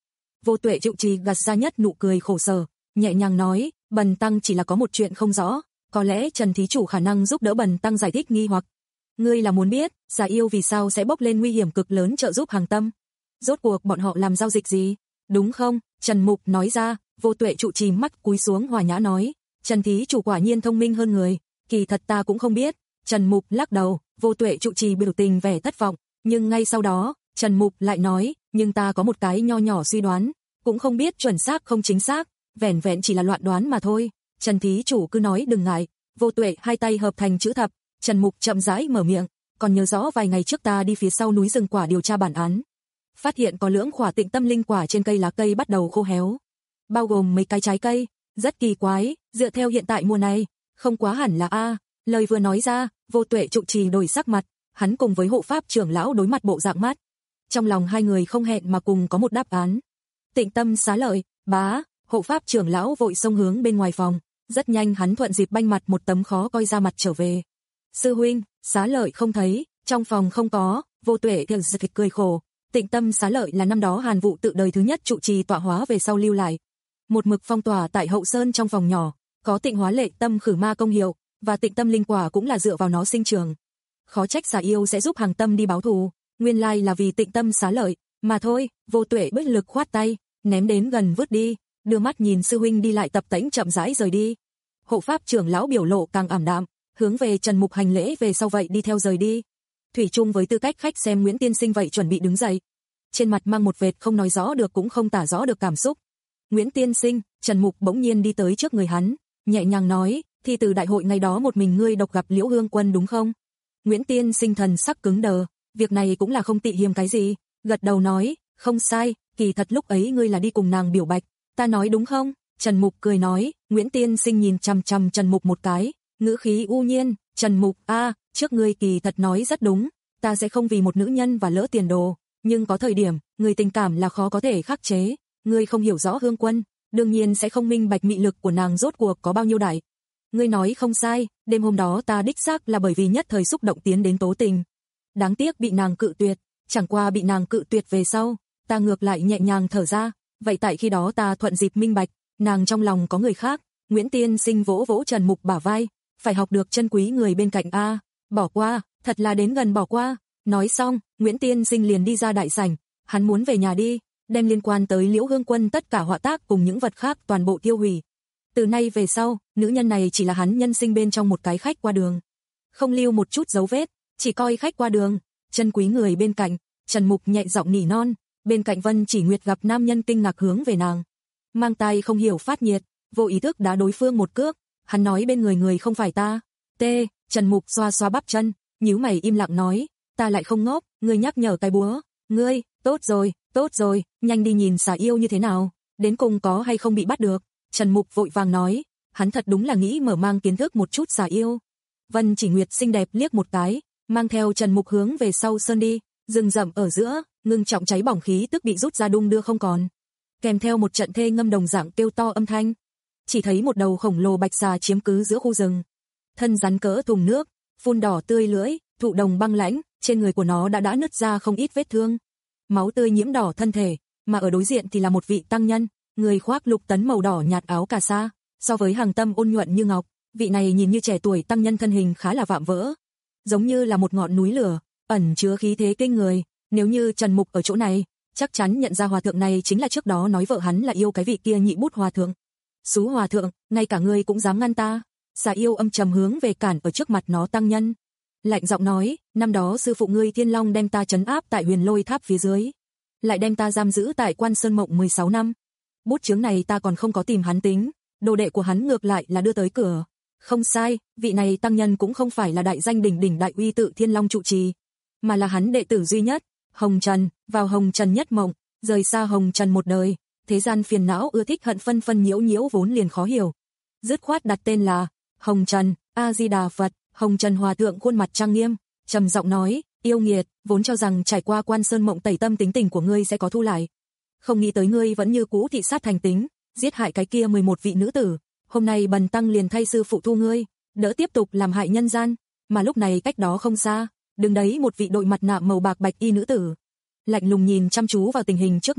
Vô Tuệ Trụ Trì gạt ra nhất nụ cười khổ sở, nhẹ nhàng nói, bần tăng chỉ là có một chuyện không rõ, có lẽ Trần thí chủ khả năng giúp đỡ bần tăng giải thích nghi hoặc. Ngươi là muốn biết, Xà Yêu vì sao sẽ bốc lên nguy hiểm cực lớn trợ giúp Hàng Tâm? Rốt cuộc bọn họ làm giao dịch gì? Đúng không? Trần Mục nói ra. Vô Tuệ Trụ Trì mắt cúi xuống hòa nhã nói, Trần thí chủ quả nhiên thông minh hơn người, kỳ thật ta cũng không biết. Trần Mục lắc đầu. Vô Tuệ Trụ Trì biểu tình vẻ thất vọng, nhưng ngay sau đó, Trần Mục lại nói, nhưng ta có một cái nho nhỏ suy đoán, cũng không biết chuẩn xác không chính xác, vẻn vẹn chỉ là loạn đoán mà thôi. Trần thí chủ cứ nói đừng ngại. Vô Tuệ hai tay hợp thành chữ thập. Trần Mục chậm rãi mở miệng, còn nhớ rõ vài ngày trước ta đi phía sau núi rừng quả điều tra bản án, phát hiện có lưỡng khỏa Tịnh Tâm linh quả trên cây lá cây bắt đầu khô héo, bao gồm mấy cái trái cây, rất kỳ quái, dựa theo hiện tại mùa này, không quá hẳn là a. Lời vừa nói ra, Vô Tuệ Trụ Trì đổi sắc mặt, hắn cùng với hộ pháp trưởng lão đối mặt bộ dạng mát. Trong lòng hai người không hẹn mà cùng có một đáp án. Tịnh Tâm xá lợi, bá, hộ pháp trưởng lão vội xông hướng bên ngoài phòng, rất nhanh hắn thuận dịp banh mặt một tấm khó coi ra mặt trở về. Sư huynh, xá lợi không thấy, trong phòng không có. Vô Tuệ thường giật cười khổ. Tịnh Tâm xá lợi là năm đó Hàn Vụ tự đời thứ nhất trụ trì tọa hóa về sau lưu lại, một mực phong tỏa tại hậu sơn trong phòng nhỏ, có tịnh hóa lệ tâm khử ma công hiệu, và Tịnh Tâm linh quả cũng là dựa vào nó sinh trường. Khó trách Xà Yêu sẽ giúp Hàng Tâm đi báo thù, nguyên lai là vì Tịnh Tâm xá lợi mà thôi. Vô Tuệ bất lực khoát tay, ném đến gần vứt đi, đưa mắt nhìn sư huynh đi lại tập tễnh chậm rãi rời đi. Hộ pháp trưởng lão biểu lộ càng ảm đạm, hướng về Trần Mục hành lễ về sau vậy đi theo rời đi. Thủy chung với tư cách khách xem Nguyễn tiên sinh vậy chuẩn bị đứng dậy, trên mặt mang một vệt không nói rõ được cũng không tả rõ được cảm xúc. Nguyễn tiên sinh, Trần Mục bỗng nhiên đi tới trước người hắn, nhẹ nhàng nói, thì từ đại hội ngày đó một mình ngươi độc gặp Liễu Hương Quân đúng không? Nguyễn tiên sinh thần sắc cứng đờ, việc này cũng là không tị hiềm cái gì, gật đầu nói, không sai, kỳ thật lúc ấy ngươi là đi cùng nàng biểu bạch, ta nói đúng không? Trần Mục cười nói. Nguyễn tiên sinh nhìn chằm chằm Trần Mục một cái, ngữ khí u nhiên, Trần Mục, a, trước ngươi kỳ thật nói rất đúng, ta sẽ không vì một nữ nhân và lỡ tiền đồ, nhưng có thời điểm, người tình cảm là khó có thể khắc chế, ngươi không hiểu rõ Hương Quân, đương nhiên sẽ không minh bạch mị lực của nàng rốt cuộc có bao nhiêu đại. Ngươi nói không sai, đêm hôm đó ta đích xác là bởi vì nhất thời xúc động tiến đến tố tình. Đáng tiếc bị nàng cự tuyệt, chẳng qua bị nàng cự tuyệt về sau, ta ngược lại nhẹ nhàng thở ra, vậy tại khi đó ta thuận dịp minh bạch, nàng trong lòng có người khác. Nguyễn tiên sinh vỗ vỗ Trần Mục bả vai, phải học được trân quý người bên cạnh a, bỏ qua, thật là đến gần bỏ qua. Nói xong, Nguyễn tiên sinh liền đi ra đại sảnh, hắn muốn về nhà đi, đem liên quan tới Liễu Hương Quân tất cả họa tác cùng những vật khác toàn bộ tiêu hủy. Từ nay về sau, nữ nhân này chỉ là hắn nhân sinh bên trong một cái khách qua đường, không lưu một chút dấu vết, chỉ coi khách qua đường, trân quý người bên cạnh. Trần Mục nhẹ giọng nỉ non, bên cạnh Vân Chỉ Nguyệt gặp nam nhân kinh ngạc hướng về nàng, mang tay không hiểu phát nhiệt, vô ý thức đá đối phương một cước, hắn nói bên người người không phải ta. T. Trần Mục xoa xoa bắp chân, nhíu mày im lặng nói, ta lại không ngốc, ngươi nhắc nhở cái búa, ngươi, tốt rồi, tốt rồi, nhanh đi nhìn Xà Yêu như thế nào, đến cùng có hay không bị bắt được. Trần Mục vội vàng nói, hắn thật đúng là nghĩ mở mang kiến thức một chút Xà Yêu. Vân Chỉ Nguyệt xinh đẹp liếc một cái, mang theo Trần Mục hướng về sau sơn đi, rừng rậm ở giữa, ngưng trọng cháy bỏng khí tức bị rút ra đung đưa không còn, kèm theo một trận thê ngâm đồng dạng kêu to âm thanh. Chỉ thấy một đầu khổng lồ bạch xà chiếm cứ giữa khu rừng, thân rắn cỡ thùng nước, phun đỏ tươi lưỡi, thụ đồng băng lãnh, trên người của nó đã đã nứt ra không ít vết thương, máu tươi nhiễm đỏ thân thể, mà ở đối diện thì là một vị tăng nhân, người khoác lục tấn màu đỏ nhạt áo cà sa, so với Hàng Tâm ôn nhuận như ngọc, vị này nhìn như trẻ tuổi tăng nhân thân hình khá là vạm vỡ, giống như là một ngọn núi lửa, ẩn chứa khí thế kinh người. Nếu như Trần Mục ở chỗ này, chắc chắn nhận ra hòa thượng này chính là trước đó nói vợ hắn là yêu cái vị kia nhị bút hòa thượng. Xú hòa thượng, ngay cả ngươi cũng dám ngăn ta. Xà Yêu âm trầm hướng về cản ở trước mặt nó tăng nhân, lạnh giọng nói, năm đó sư phụ ngươi Thiên Long đem ta trấn áp tại Huyền Lôi Tháp phía dưới, lại đem ta giam giữ tại Quan Sơn Mộng mười sáu năm. Bút chướng này ta còn không có tìm hắn tính, đồ đệ của hắn ngược lại là đưa tới cửa. Không sai, vị này tăng nhân cũng không phải là đại danh đỉnh đỉnh đại uy tự Thiên Long trụ trì, mà là hắn đệ tử duy nhất, Hồng Trần, vào Hồng Trần nhất mộng, rời xa Hồng Trần một đời, thế gian phiền não ưa thích hận phân phân nhiễu nhiễu vốn liền khó hiểu, dứt khoát đặt tên là Hồng Trần. A Di Đà Phật. Hồng Trần hòa thượng khuôn mặt trang nghiêm, trầm giọng nói, yêu nghiệt, vốn cho rằng trải qua Quan Sơn Mộng tẩy tâm tính tình của ngươi sẽ có thu lại, không nghĩ tới ngươi vẫn như cũ thị sát thành tính, giết hại cái kia mười một vị nữ tử. Hôm nay bần tăng liền thay sư phụ thu ngươi, đỡ tiếp tục làm hại nhân gian. Mà lúc này cách đó không xa, đứng đấy một vị đội mặt nạ màu bạc bạch y nữ tử, lạnh lùng nhìn chăm chú vào tình hình trước mắt,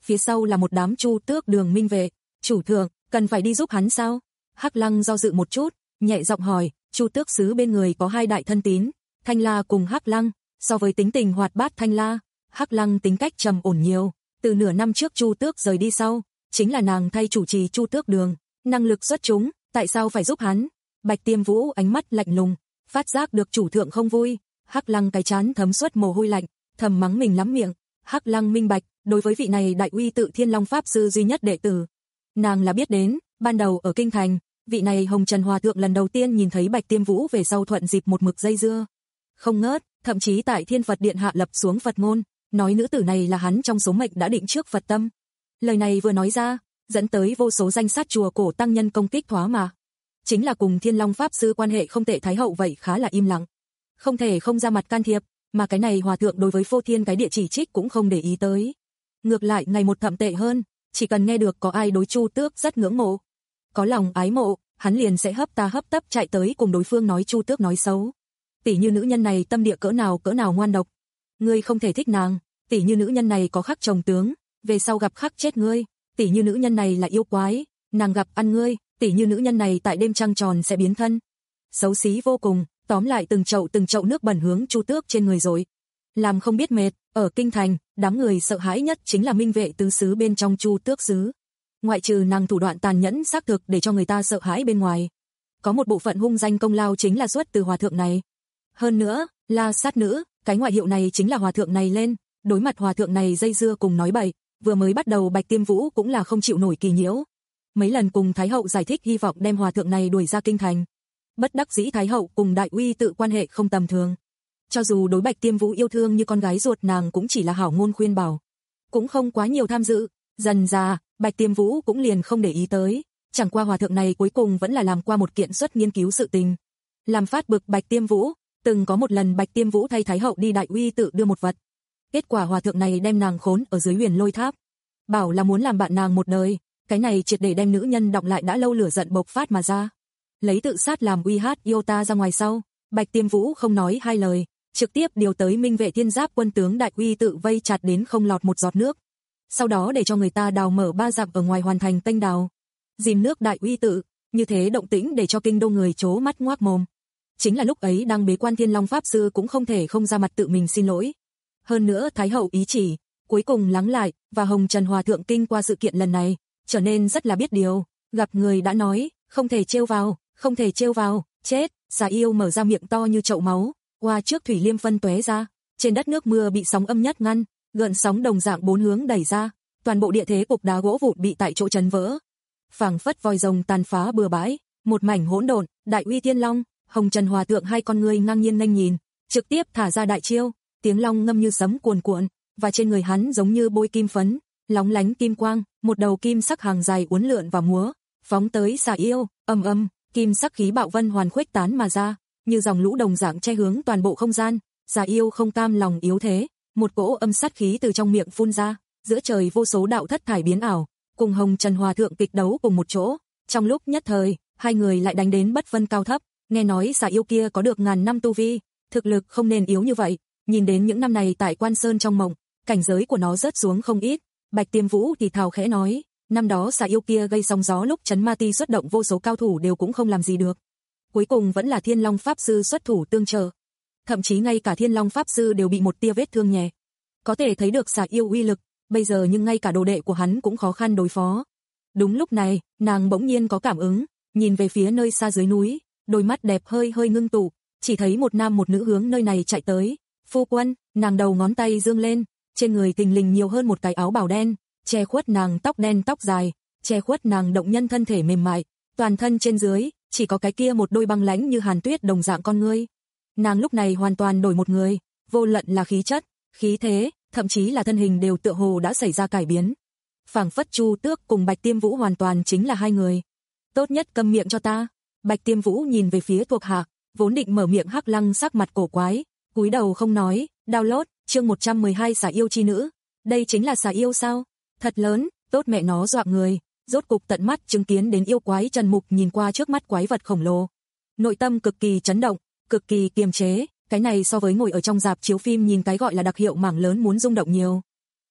phía sau là một đám Chu Tước Đường minh vệ. Chủ thượng, cần phải đi giúp hắn sao? Hắc Lăng do dự một chút, nhẹ giọng hỏi. Chu Tước sứ bên người có hai đại thân tín, Thanh La cùng Hắc Lăng. So với tính tình hoạt bát Thanh La, Hắc Lăng tính cách trầm ổn nhiều. Từ nửa năm trước Chu Tước rời đi sau, chính là nàng thay chủ trì Chu Tước Đường, năng lực xuất chúng, tại sao phải giúp hắn? Bạch Tiêm Vũ ánh mắt lạnh lùng, phát giác được chủ thượng không vui, Hắc Lăng cái trán thấm suốt mồ hôi lạnh, thầm mắng mình lắm miệng. Hắc Lăng minh bạch, đối với vị này đại uy tự Thiên Long pháp sư duy nhất đệ tử, nàng là biết đến. Ban đầu ở kinh thành, vị này Hồng Trần Hòa thượng lần đầu tiên nhìn thấy Bạch Tiêm Vũ về sau thuận dịp một mực dây dưa, không ngớt, thậm chí tại Thiên Phật Điện hạ lập xuống Phật ngôn, nói nữ tử này là hắn trong số mệnh đã định trước Phật tâm. Lời này vừa nói ra, dẫn tới vô số danh sát chùa cổ tăng nhân công kích thoá mà. Chính là cùng Thiên Long pháp sư quan hệ không tệ Thái hậu vậy khá là im lặng, không thể không ra mặt can thiệp, mà cái này hòa thượng đối với Phô Thiên cái địa chỉ trích cũng không để ý tới. Ngược lại ngày một thậm tệ hơn, chỉ cần nghe được có ai đối Chu Tước rất ngưỡng mộ, có lòng ái mộ, hắn liền sẽ hấp ta hấp tấp chạy tới cùng đối phương nói Chu Tước nói xấu. Tỷ như nữ nhân này tâm địa cỡ nào cỡ nào ngoan độc, ngươi không thể thích nàng, tỷ như nữ nhân này có khắc chồng tướng, về sau gặp khắc chết ngươi, tỷ như nữ nhân này là yêu quái, nàng gặp ăn ngươi, tỷ như nữ nhân này tại đêm trăng tròn sẽ biến thân. Xấu xí vô cùng, tóm lại từng chậu từng chậu nước bẩn hướng Chu Tước trên người rồi. Làm không biết mệt, ở kinh thành, đám người sợ hãi nhất chính là minh vệ tứ xứ bên trong Chu Tước xứ. Ngoại trừ nàng thủ đoạn tàn nhẫn xác thực để cho người ta sợ hãi bên ngoài, có một bộ phận hung danh công lao chính là xuất từ hòa thượng này. Hơn nữa, La Sát Nữ, cái ngoại hiệu này chính là hòa thượng này lên, đối mặt hòa thượng này dây dưa cùng nói bậy, vừa mới bắt đầu Bạch Tiêm Vũ cũng là không chịu nổi kỳ nhiễu. Mấy lần cùng Thái hậu giải thích hy vọng đem hòa thượng này đuổi ra kinh thành. Bất đắc dĩ Thái hậu cùng đại uy tự quan hệ không tầm thường. Cho dù đối Bạch Tiêm Vũ yêu thương như con gái ruột nàng cũng chỉ là hảo ngôn khuyên bảo, cũng không quá nhiều tham dự. Dần ra, Bạch Tiêm Vũ cũng liền không để ý tới, chẳng qua hòa thượng này cuối cùng vẫn là làm qua một kiện xuất nghiên cứu sự tình. Làm phát bực Bạch Tiêm Vũ, từng có một lần Bạch Tiêm Vũ thay Thái hậu đi đại uy tự đưa một vật. Kết quả hòa thượng này đem nàng khốn ở dưới huyền lôi tháp, bảo là muốn làm bạn nàng một đời, cái này triệt để đem nữ nhân đọng lại đã lâu lửa giận bộc phát mà ra. Lấy tự sát làm uy hát yêu ta ra ngoài sau, Bạch Tiêm Vũ không nói hai lời, trực tiếp điều tới minh vệ thiên giáp quân tướng đại uy tự vây chặt đến không lọt một giọt nước. Sau đó để cho người ta đào mở ba dặm ở ngoài hoàn thành tênh đào, dìm nước đại uy tự, như thế động tĩnh để cho kinh đô người chố mắt ngoác mồm. Chính là lúc ấy đang bế quan Thiên Long pháp sư cũng không thể không ra mặt tự mình xin lỗi. Hơn nữa Thái hậu ý chỉ, cuối cùng lắng lại, và Hồng Trần Hòa thượng kinh qua sự kiện lần này, trở nên rất là biết điều, gặp người đã nói, không thể trêu vào, không thể trêu vào, chết. Xà yêu mở ra miệng to như chậu máu, qua trước thủy liêm phân tóe ra, trên đất nước mưa bị sóng âm nhất ngăn, gợn sóng đồng dạng bốn hướng đẩy ra, toàn bộ địa thế cục đá gỗ vụn bị tại chỗ chấn vỡ, phảng phất vòi rồng tàn phá bừa bãi, một mảnh hỗn độn. Đại uy Thiên Long, Hồng Trần Hòa thượng hai con ngươi ngang nhiên nghênh nhìn, trực tiếp thả ra đại chiêu, tiếng long ngâm như sấm cuồn cuộn, và trên người hắn giống như bôi kim phấn, lóng lánh kim quang, một đầu kim sắc hàng dài uốn lượn và múa, phóng tới xà yêu, âm âm, kim sắc khí bạo vân hoàn khuếch tán mà ra, như dòng lũ đồng dạng che hướng toàn bộ không gian. Xà yêu không cam lòng yếu thế, một cỗ âm sát khí từ trong miệng phun ra, giữa trời vô số đạo thất thải biến ảo, cùng Hồng Trần Hòa thượng kịch đấu cùng một chỗ. Trong lúc nhất thời, hai người lại đánh đến bất phân cao thấp. Nghe nói xà yêu kia có được ngàn năm tu vi, thực lực không nên yếu như vậy. Nhìn đến những năm này tại Quan Sơn trong mộng, cảnh giới của nó rớt xuống không ít. Bạch Tiêm Vũ thì thào khẽ nói, năm đó xà yêu kia gây sóng gió lúc Trấn Ma Ti xuất động vô số cao thủ đều cũng không làm gì được. Cuối cùng vẫn là Thiên Long pháp sư xuất thủ tương trợ. Thậm chí ngay cả Thiên Long pháp sư đều bị một tia vết thương nhẹ. Có thể thấy được xà yêu uy lực, bây giờ nhưng ngay cả đồ đệ của hắn cũng khó khăn đối phó. Đúng lúc này, nàng bỗng nhiên có cảm ứng, nhìn về phía nơi xa dưới núi, đôi mắt đẹp hơi hơi ngưng tụ, chỉ thấy một nam một nữ hướng nơi này chạy tới. Phu quân, nàng đầu ngón tay dương lên, trên người thình lình nhiều hơn một cái áo bào đen, che khuất nàng tóc đen tóc dài, che khuất nàng động nhân thân thể mềm mại, toàn thân trên dưới chỉ có cái kia một đôi băng lãnh như hàn tuyết đồng dạng con ngươi. Nàng lúc này hoàn toàn đổi một người, vô luận là khí chất, khí thế, thậm chí là thân hình đều tựa hồ đã xảy ra cải biến. Phảng phất Chu Tước cùng Bạch Tiêm Vũ hoàn toàn chính là hai người. Tốt nhất câm miệng cho ta. Bạch Tiêm Vũ nhìn về phía thuộc hạ, vốn định mở miệng Hắc Lăng sắc mặt cổ quái, cúi đầu không nói. Download, chương một trăm mười hai xà yêu chi nữ. Đây chính là xà yêu sao? Thật lớn, tốt mẹ nó dọa người. Rốt cục tận mắt chứng kiến đến yêu quái Trần Mục nhìn qua trước mắt quái vật khổng lồ. Nội tâm cực kỳ chấn động, cực kỳ kiềm chế, cái này so với ngồi ở trong rạp chiếu phim nhìn cái gọi là đặc hiệu mảng lớn muốn rung động nhiều.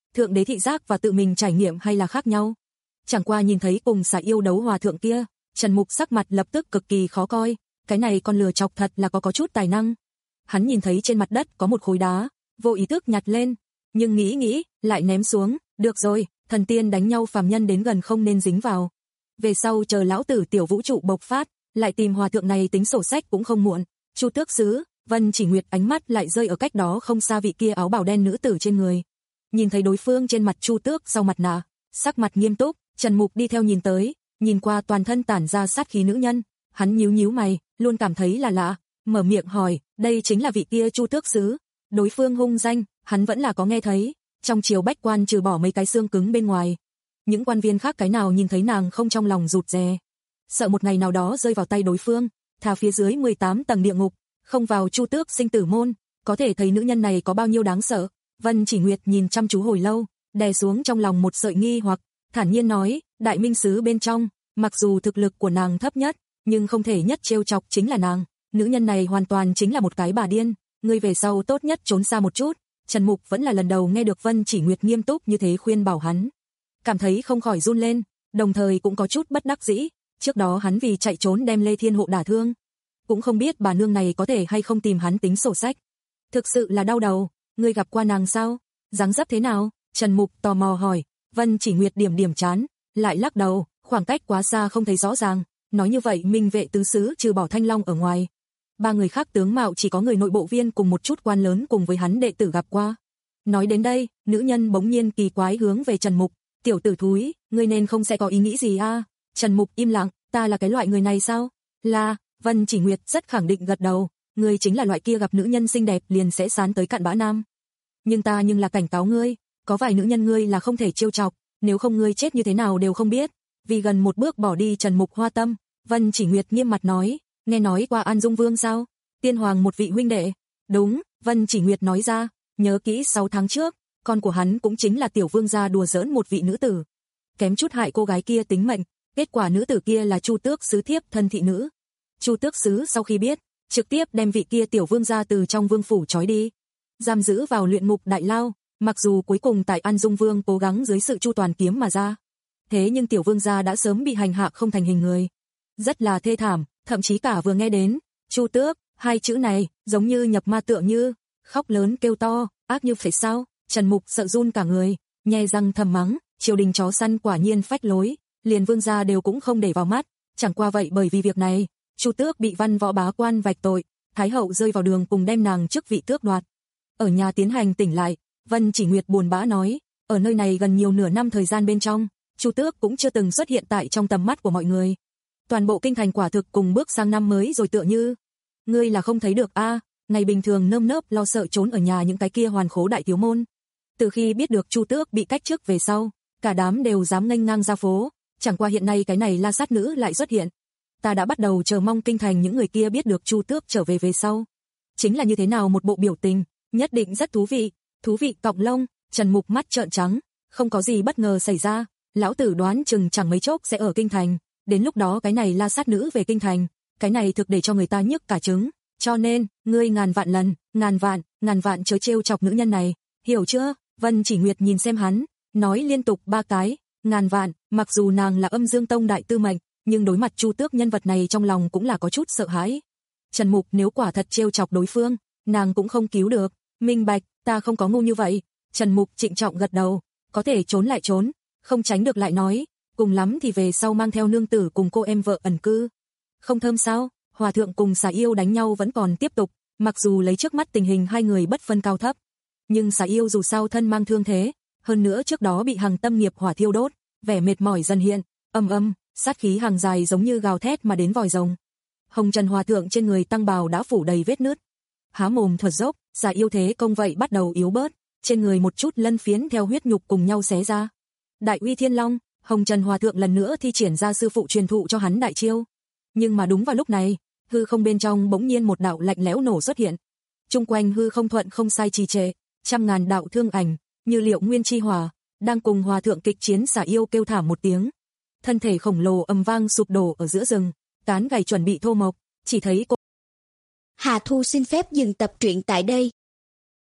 thượng đế thị giác và tự mình trải nghiệm hay là khác nhau. Chẳng qua nhìn thấy cùng xà yêu đấu hòa thượng kia, Trần Mục sắc mặt lập tức cực kỳ khó coi, cái này con lừa chọc thật là có có chút tài năng. Hắn nhìn thấy trên mặt đất có một khối đá, vô ý thức nhặt lên, nhưng nghĩ nghĩ, lại ném xuống, được rồi, thần tiên đánh nhau phàm nhân đến gần không nên dính vào. Về sau chờ lão tử tiểu vũ trụ bộc phát, lại tìm hòa thượng này tính sổ sách cũng không muộn. Chu Tước Sứ, Vân Chỉ Nguyệt ánh mắt lại rơi ở cách đó không xa vị kia áo bào đen nữ tử trên người. Nhìn thấy đối phương trên mặt Chu Tước sau mặt nạ, sắc mặt nghiêm túc, Trần Mục đi theo nhìn tới, nhìn qua toàn thân tản ra sát khí nữ nhân, hắn nhíu nhíu mày, luôn cảm thấy là lạ, mở miệng hỏi, đây chính là vị kia Chu Tước Sứ? Đối phương hung danh, hắn vẫn là có nghe thấy, trong triều bách quan trừ bỏ mấy cái xương cứng bên ngoài, những quan viên khác cái nào nhìn thấy nàng không trong lòng rụt rè, sợ một ngày nào đó rơi vào tay đối phương, thà phía dưới mười tám tầng địa ngục, không vào Chu Tước sinh tử môn, có thể thấy nữ nhân này có bao nhiêu đáng sợ. Vân Chỉ Nguyệt nhìn chăm chú hồi lâu, đè xuống trong lòng một sợi nghi hoặc, thản nhiên nói, đại minh sứ bên trong, mặc dù thực lực của nàng thấp nhất, nhưng không thể nhất trêu chọc chính là nàng, nữ nhân này hoàn toàn chính là một cái bà điên, ngươi về sau tốt nhất trốn xa một chút. Trần Mục vẫn là lần đầu nghe được Vân Chỉ Nguyệt nghiêm túc như thế khuyên bảo hắn, cảm thấy không khỏi run lên, đồng thời cũng có chút bất đắc dĩ, trước đó hắn vì chạy trốn đem Lê Thiên Hộ đả thương, cũng không biết bà nương này có thể hay không tìm hắn tính sổ sách. Thực sự là đau đầu, ngươi gặp qua nàng sao? Dáng dấp thế nào? Trần Mục tò mò hỏi. Vân Chỉ Nguyệt điểm điểm chán, lại lắc đầu, khoảng cách quá xa không thấy rõ ràng, nói như vậy Minh Vệ tứ sứ trừ bỏ Thanh Long ở ngoài, ba người khác tướng mạo chỉ có người nội bộ viên cùng một chút quan lớn cùng với hắn đệ tử gặp qua. Nói đến đây, nữ nhân bỗng nhiên kỳ quái hướng về Trần Mục, tiểu tử thúi, ngươi nên không sẽ có ý nghĩ gì a? Trần Mục im lặng, ta là cái loại người này sao? Là, Vân Chỉ Nguyệt rất khẳng định gật đầu, ngươi chính là loại kia gặp nữ nhân xinh đẹp liền sẽ sán tới cặn bã nam. Nhưng ta nhưng là cảnh cáo ngươi, có vài nữ nhân ngươi là không thể trêu chọc, nếu không ngươi chết như thế nào đều không biết. Vì gần một bước bỏ đi Trần Mục hoa tâm, Vân Chỉ Nguyệt nghiêm mặt nói, nghe nói qua An Dung Vương sao? Tiên hoàng một vị huynh đệ. Đúng, Vân Chỉ Nguyệt nói ra, nhớ kỹ sáu tháng trước, con của hắn cũng chính là tiểu vương gia đùa giỡn một vị nữ tử, kém chút hại cô gái kia tính mệnh, kết quả nữ tử kia là Chu Tước Sứ thiếp thân thị nữ. Chu Tước Sứ sau khi biết, trực tiếp đem vị kia tiểu vương gia từ trong vương phủ trói đi, giam giữ vào luyện ngục đại lao, mặc dù cuối cùng tại An Dung Vương cố gắng dưới sự chu toàn kiếm mà ra. Thế nhưng tiểu vương gia đã sớm bị hành hạ không thành hình người. Rất là thê thảm, thậm chí cả vừa nghe đến Chu Tước, hai chữ này, giống như nhập ma tựa như, khóc lớn kêu to, ác như phải sao? Trần Mục sợ run cả người, nhe răng thầm mắng, triều đình chó săn quả nhiên phách lối, liền vương gia đều cũng không để vào mắt, chẳng qua vậy bởi vì việc này, Chu Tước bị văn võ bá quan vạch tội, Thái hậu rơi vào đường cùng đem nàng chức vị tước đoạt. Ở nhà tiến hành tỉnh lại, Vân Chỉ Nguyệt buồn bã nói, ở nơi này gần nhiều nửa năm thời gian bên trong, Chu Tước cũng chưa từng xuất hiện tại trong tầm mắt của mọi người. Toàn bộ kinh thành quả thực cùng bước sang năm mới rồi tựa như, ngươi là không thấy được a, à, ngày bình thường nơm nớp lo sợ trốn ở nhà những cái kia hoàn khố đại thiếu môn. Từ khi biết được Chu Tước bị cách chức về sau, cả đám đều dám nghênh ngang ra phố, chẳng qua hiện nay cái này la sát nữ lại xuất hiện. Ta đã bắt đầu chờ mong kinh thành những người kia biết được Chu Tước trở về về sau, chính là như thế nào một bộ biểu tình, nhất định rất thú vị, thú vị cọng lông. Trần Mục mắt trợn trắng, không có gì bất ngờ xảy ra, lão tử đoán chừng chẳng mấy chốc sẽ ở kinh thành, đến lúc đó cái này la sát nữ về kinh thành, cái này thực để cho người ta nhức cả trứng, cho nên, ngươi ngàn vạn lần, ngàn vạn, ngàn vạn chớ trêu chọc nữ nhân này, hiểu chưa? Vân Chỉ Nguyệt nhìn xem hắn, nói liên tục ba cái, ngàn vạn, mặc dù nàng là Âm Dương Tông đại tư mệnh, nhưng đối mặt Chu Tước nhân vật này trong lòng cũng là có chút sợ hãi. Trần Mục nếu quả thật trêu chọc đối phương, nàng cũng không cứu được, minh bạch, ta không có ngu như vậy. Trần Mục trịnh trọng gật đầu, có thể trốn lại trốn, không tránh được lại nói, cùng lắm thì về sau mang theo nương tử cùng cô em vợ ẩn cư. Không thơm sao? Hòa thượng cùng xà yêu đánh nhau vẫn còn tiếp tục, mặc dù lấy trước mắt tình hình hai người bất phân cao thấp, nhưng xà yêu dù sao thân mang thương thế, hơn nữa trước đó bị hằng tâm nghiệp hỏa thiêu đốt, vẻ mệt mỏi dần hiện, âm âm, sát khí hàng dài giống như gào thét mà đến vòi rồng. Hồng Trần Hòa thượng trên người tăng bào đã phủ đầy vết nứt, há mồm thở dốc, xà yêu thế công vậy bắt đầu yếu bớt, trên người một chút lân phiến theo huyết nhục cùng nhau xé ra. Đại uy thiên long, Hồng Trần Hòa thượng lần nữa thi triển ra sư phụ truyền thụ cho hắn đại chiêu. Nhưng mà đúng vào lúc này, hư không bên trong bỗng nhiên một đạo lạnh lẽo nổ xuất hiện. Trung quanh hư không thuận không sai trì trệ, trăm ngàn đạo thương ảnh, như liệu nguyên chi hỏa, đang cùng hòa thượng kịch chiến xà yêu kêu thảm một tiếng. Thân thể khổng lồ ầm vang sụp đổ ở giữa rừng, tán gầy chuẩn bị thô mộc, chỉ thấy cô. Hà Thu xin phép dừng tập truyện tại đây.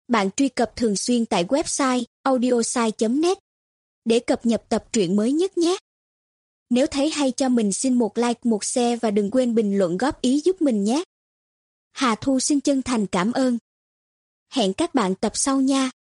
bạn truy cập thường xuyên tại website audiosai chấm net để cập nhật tập truyện mới nhất nhé. Nếu thấy hay cho mình xin một like, một share và đừng quên bình luận góp ý giúp mình nhé. Hà Thu xin chân thành cảm ơn. Hẹn các bạn tập sau nha.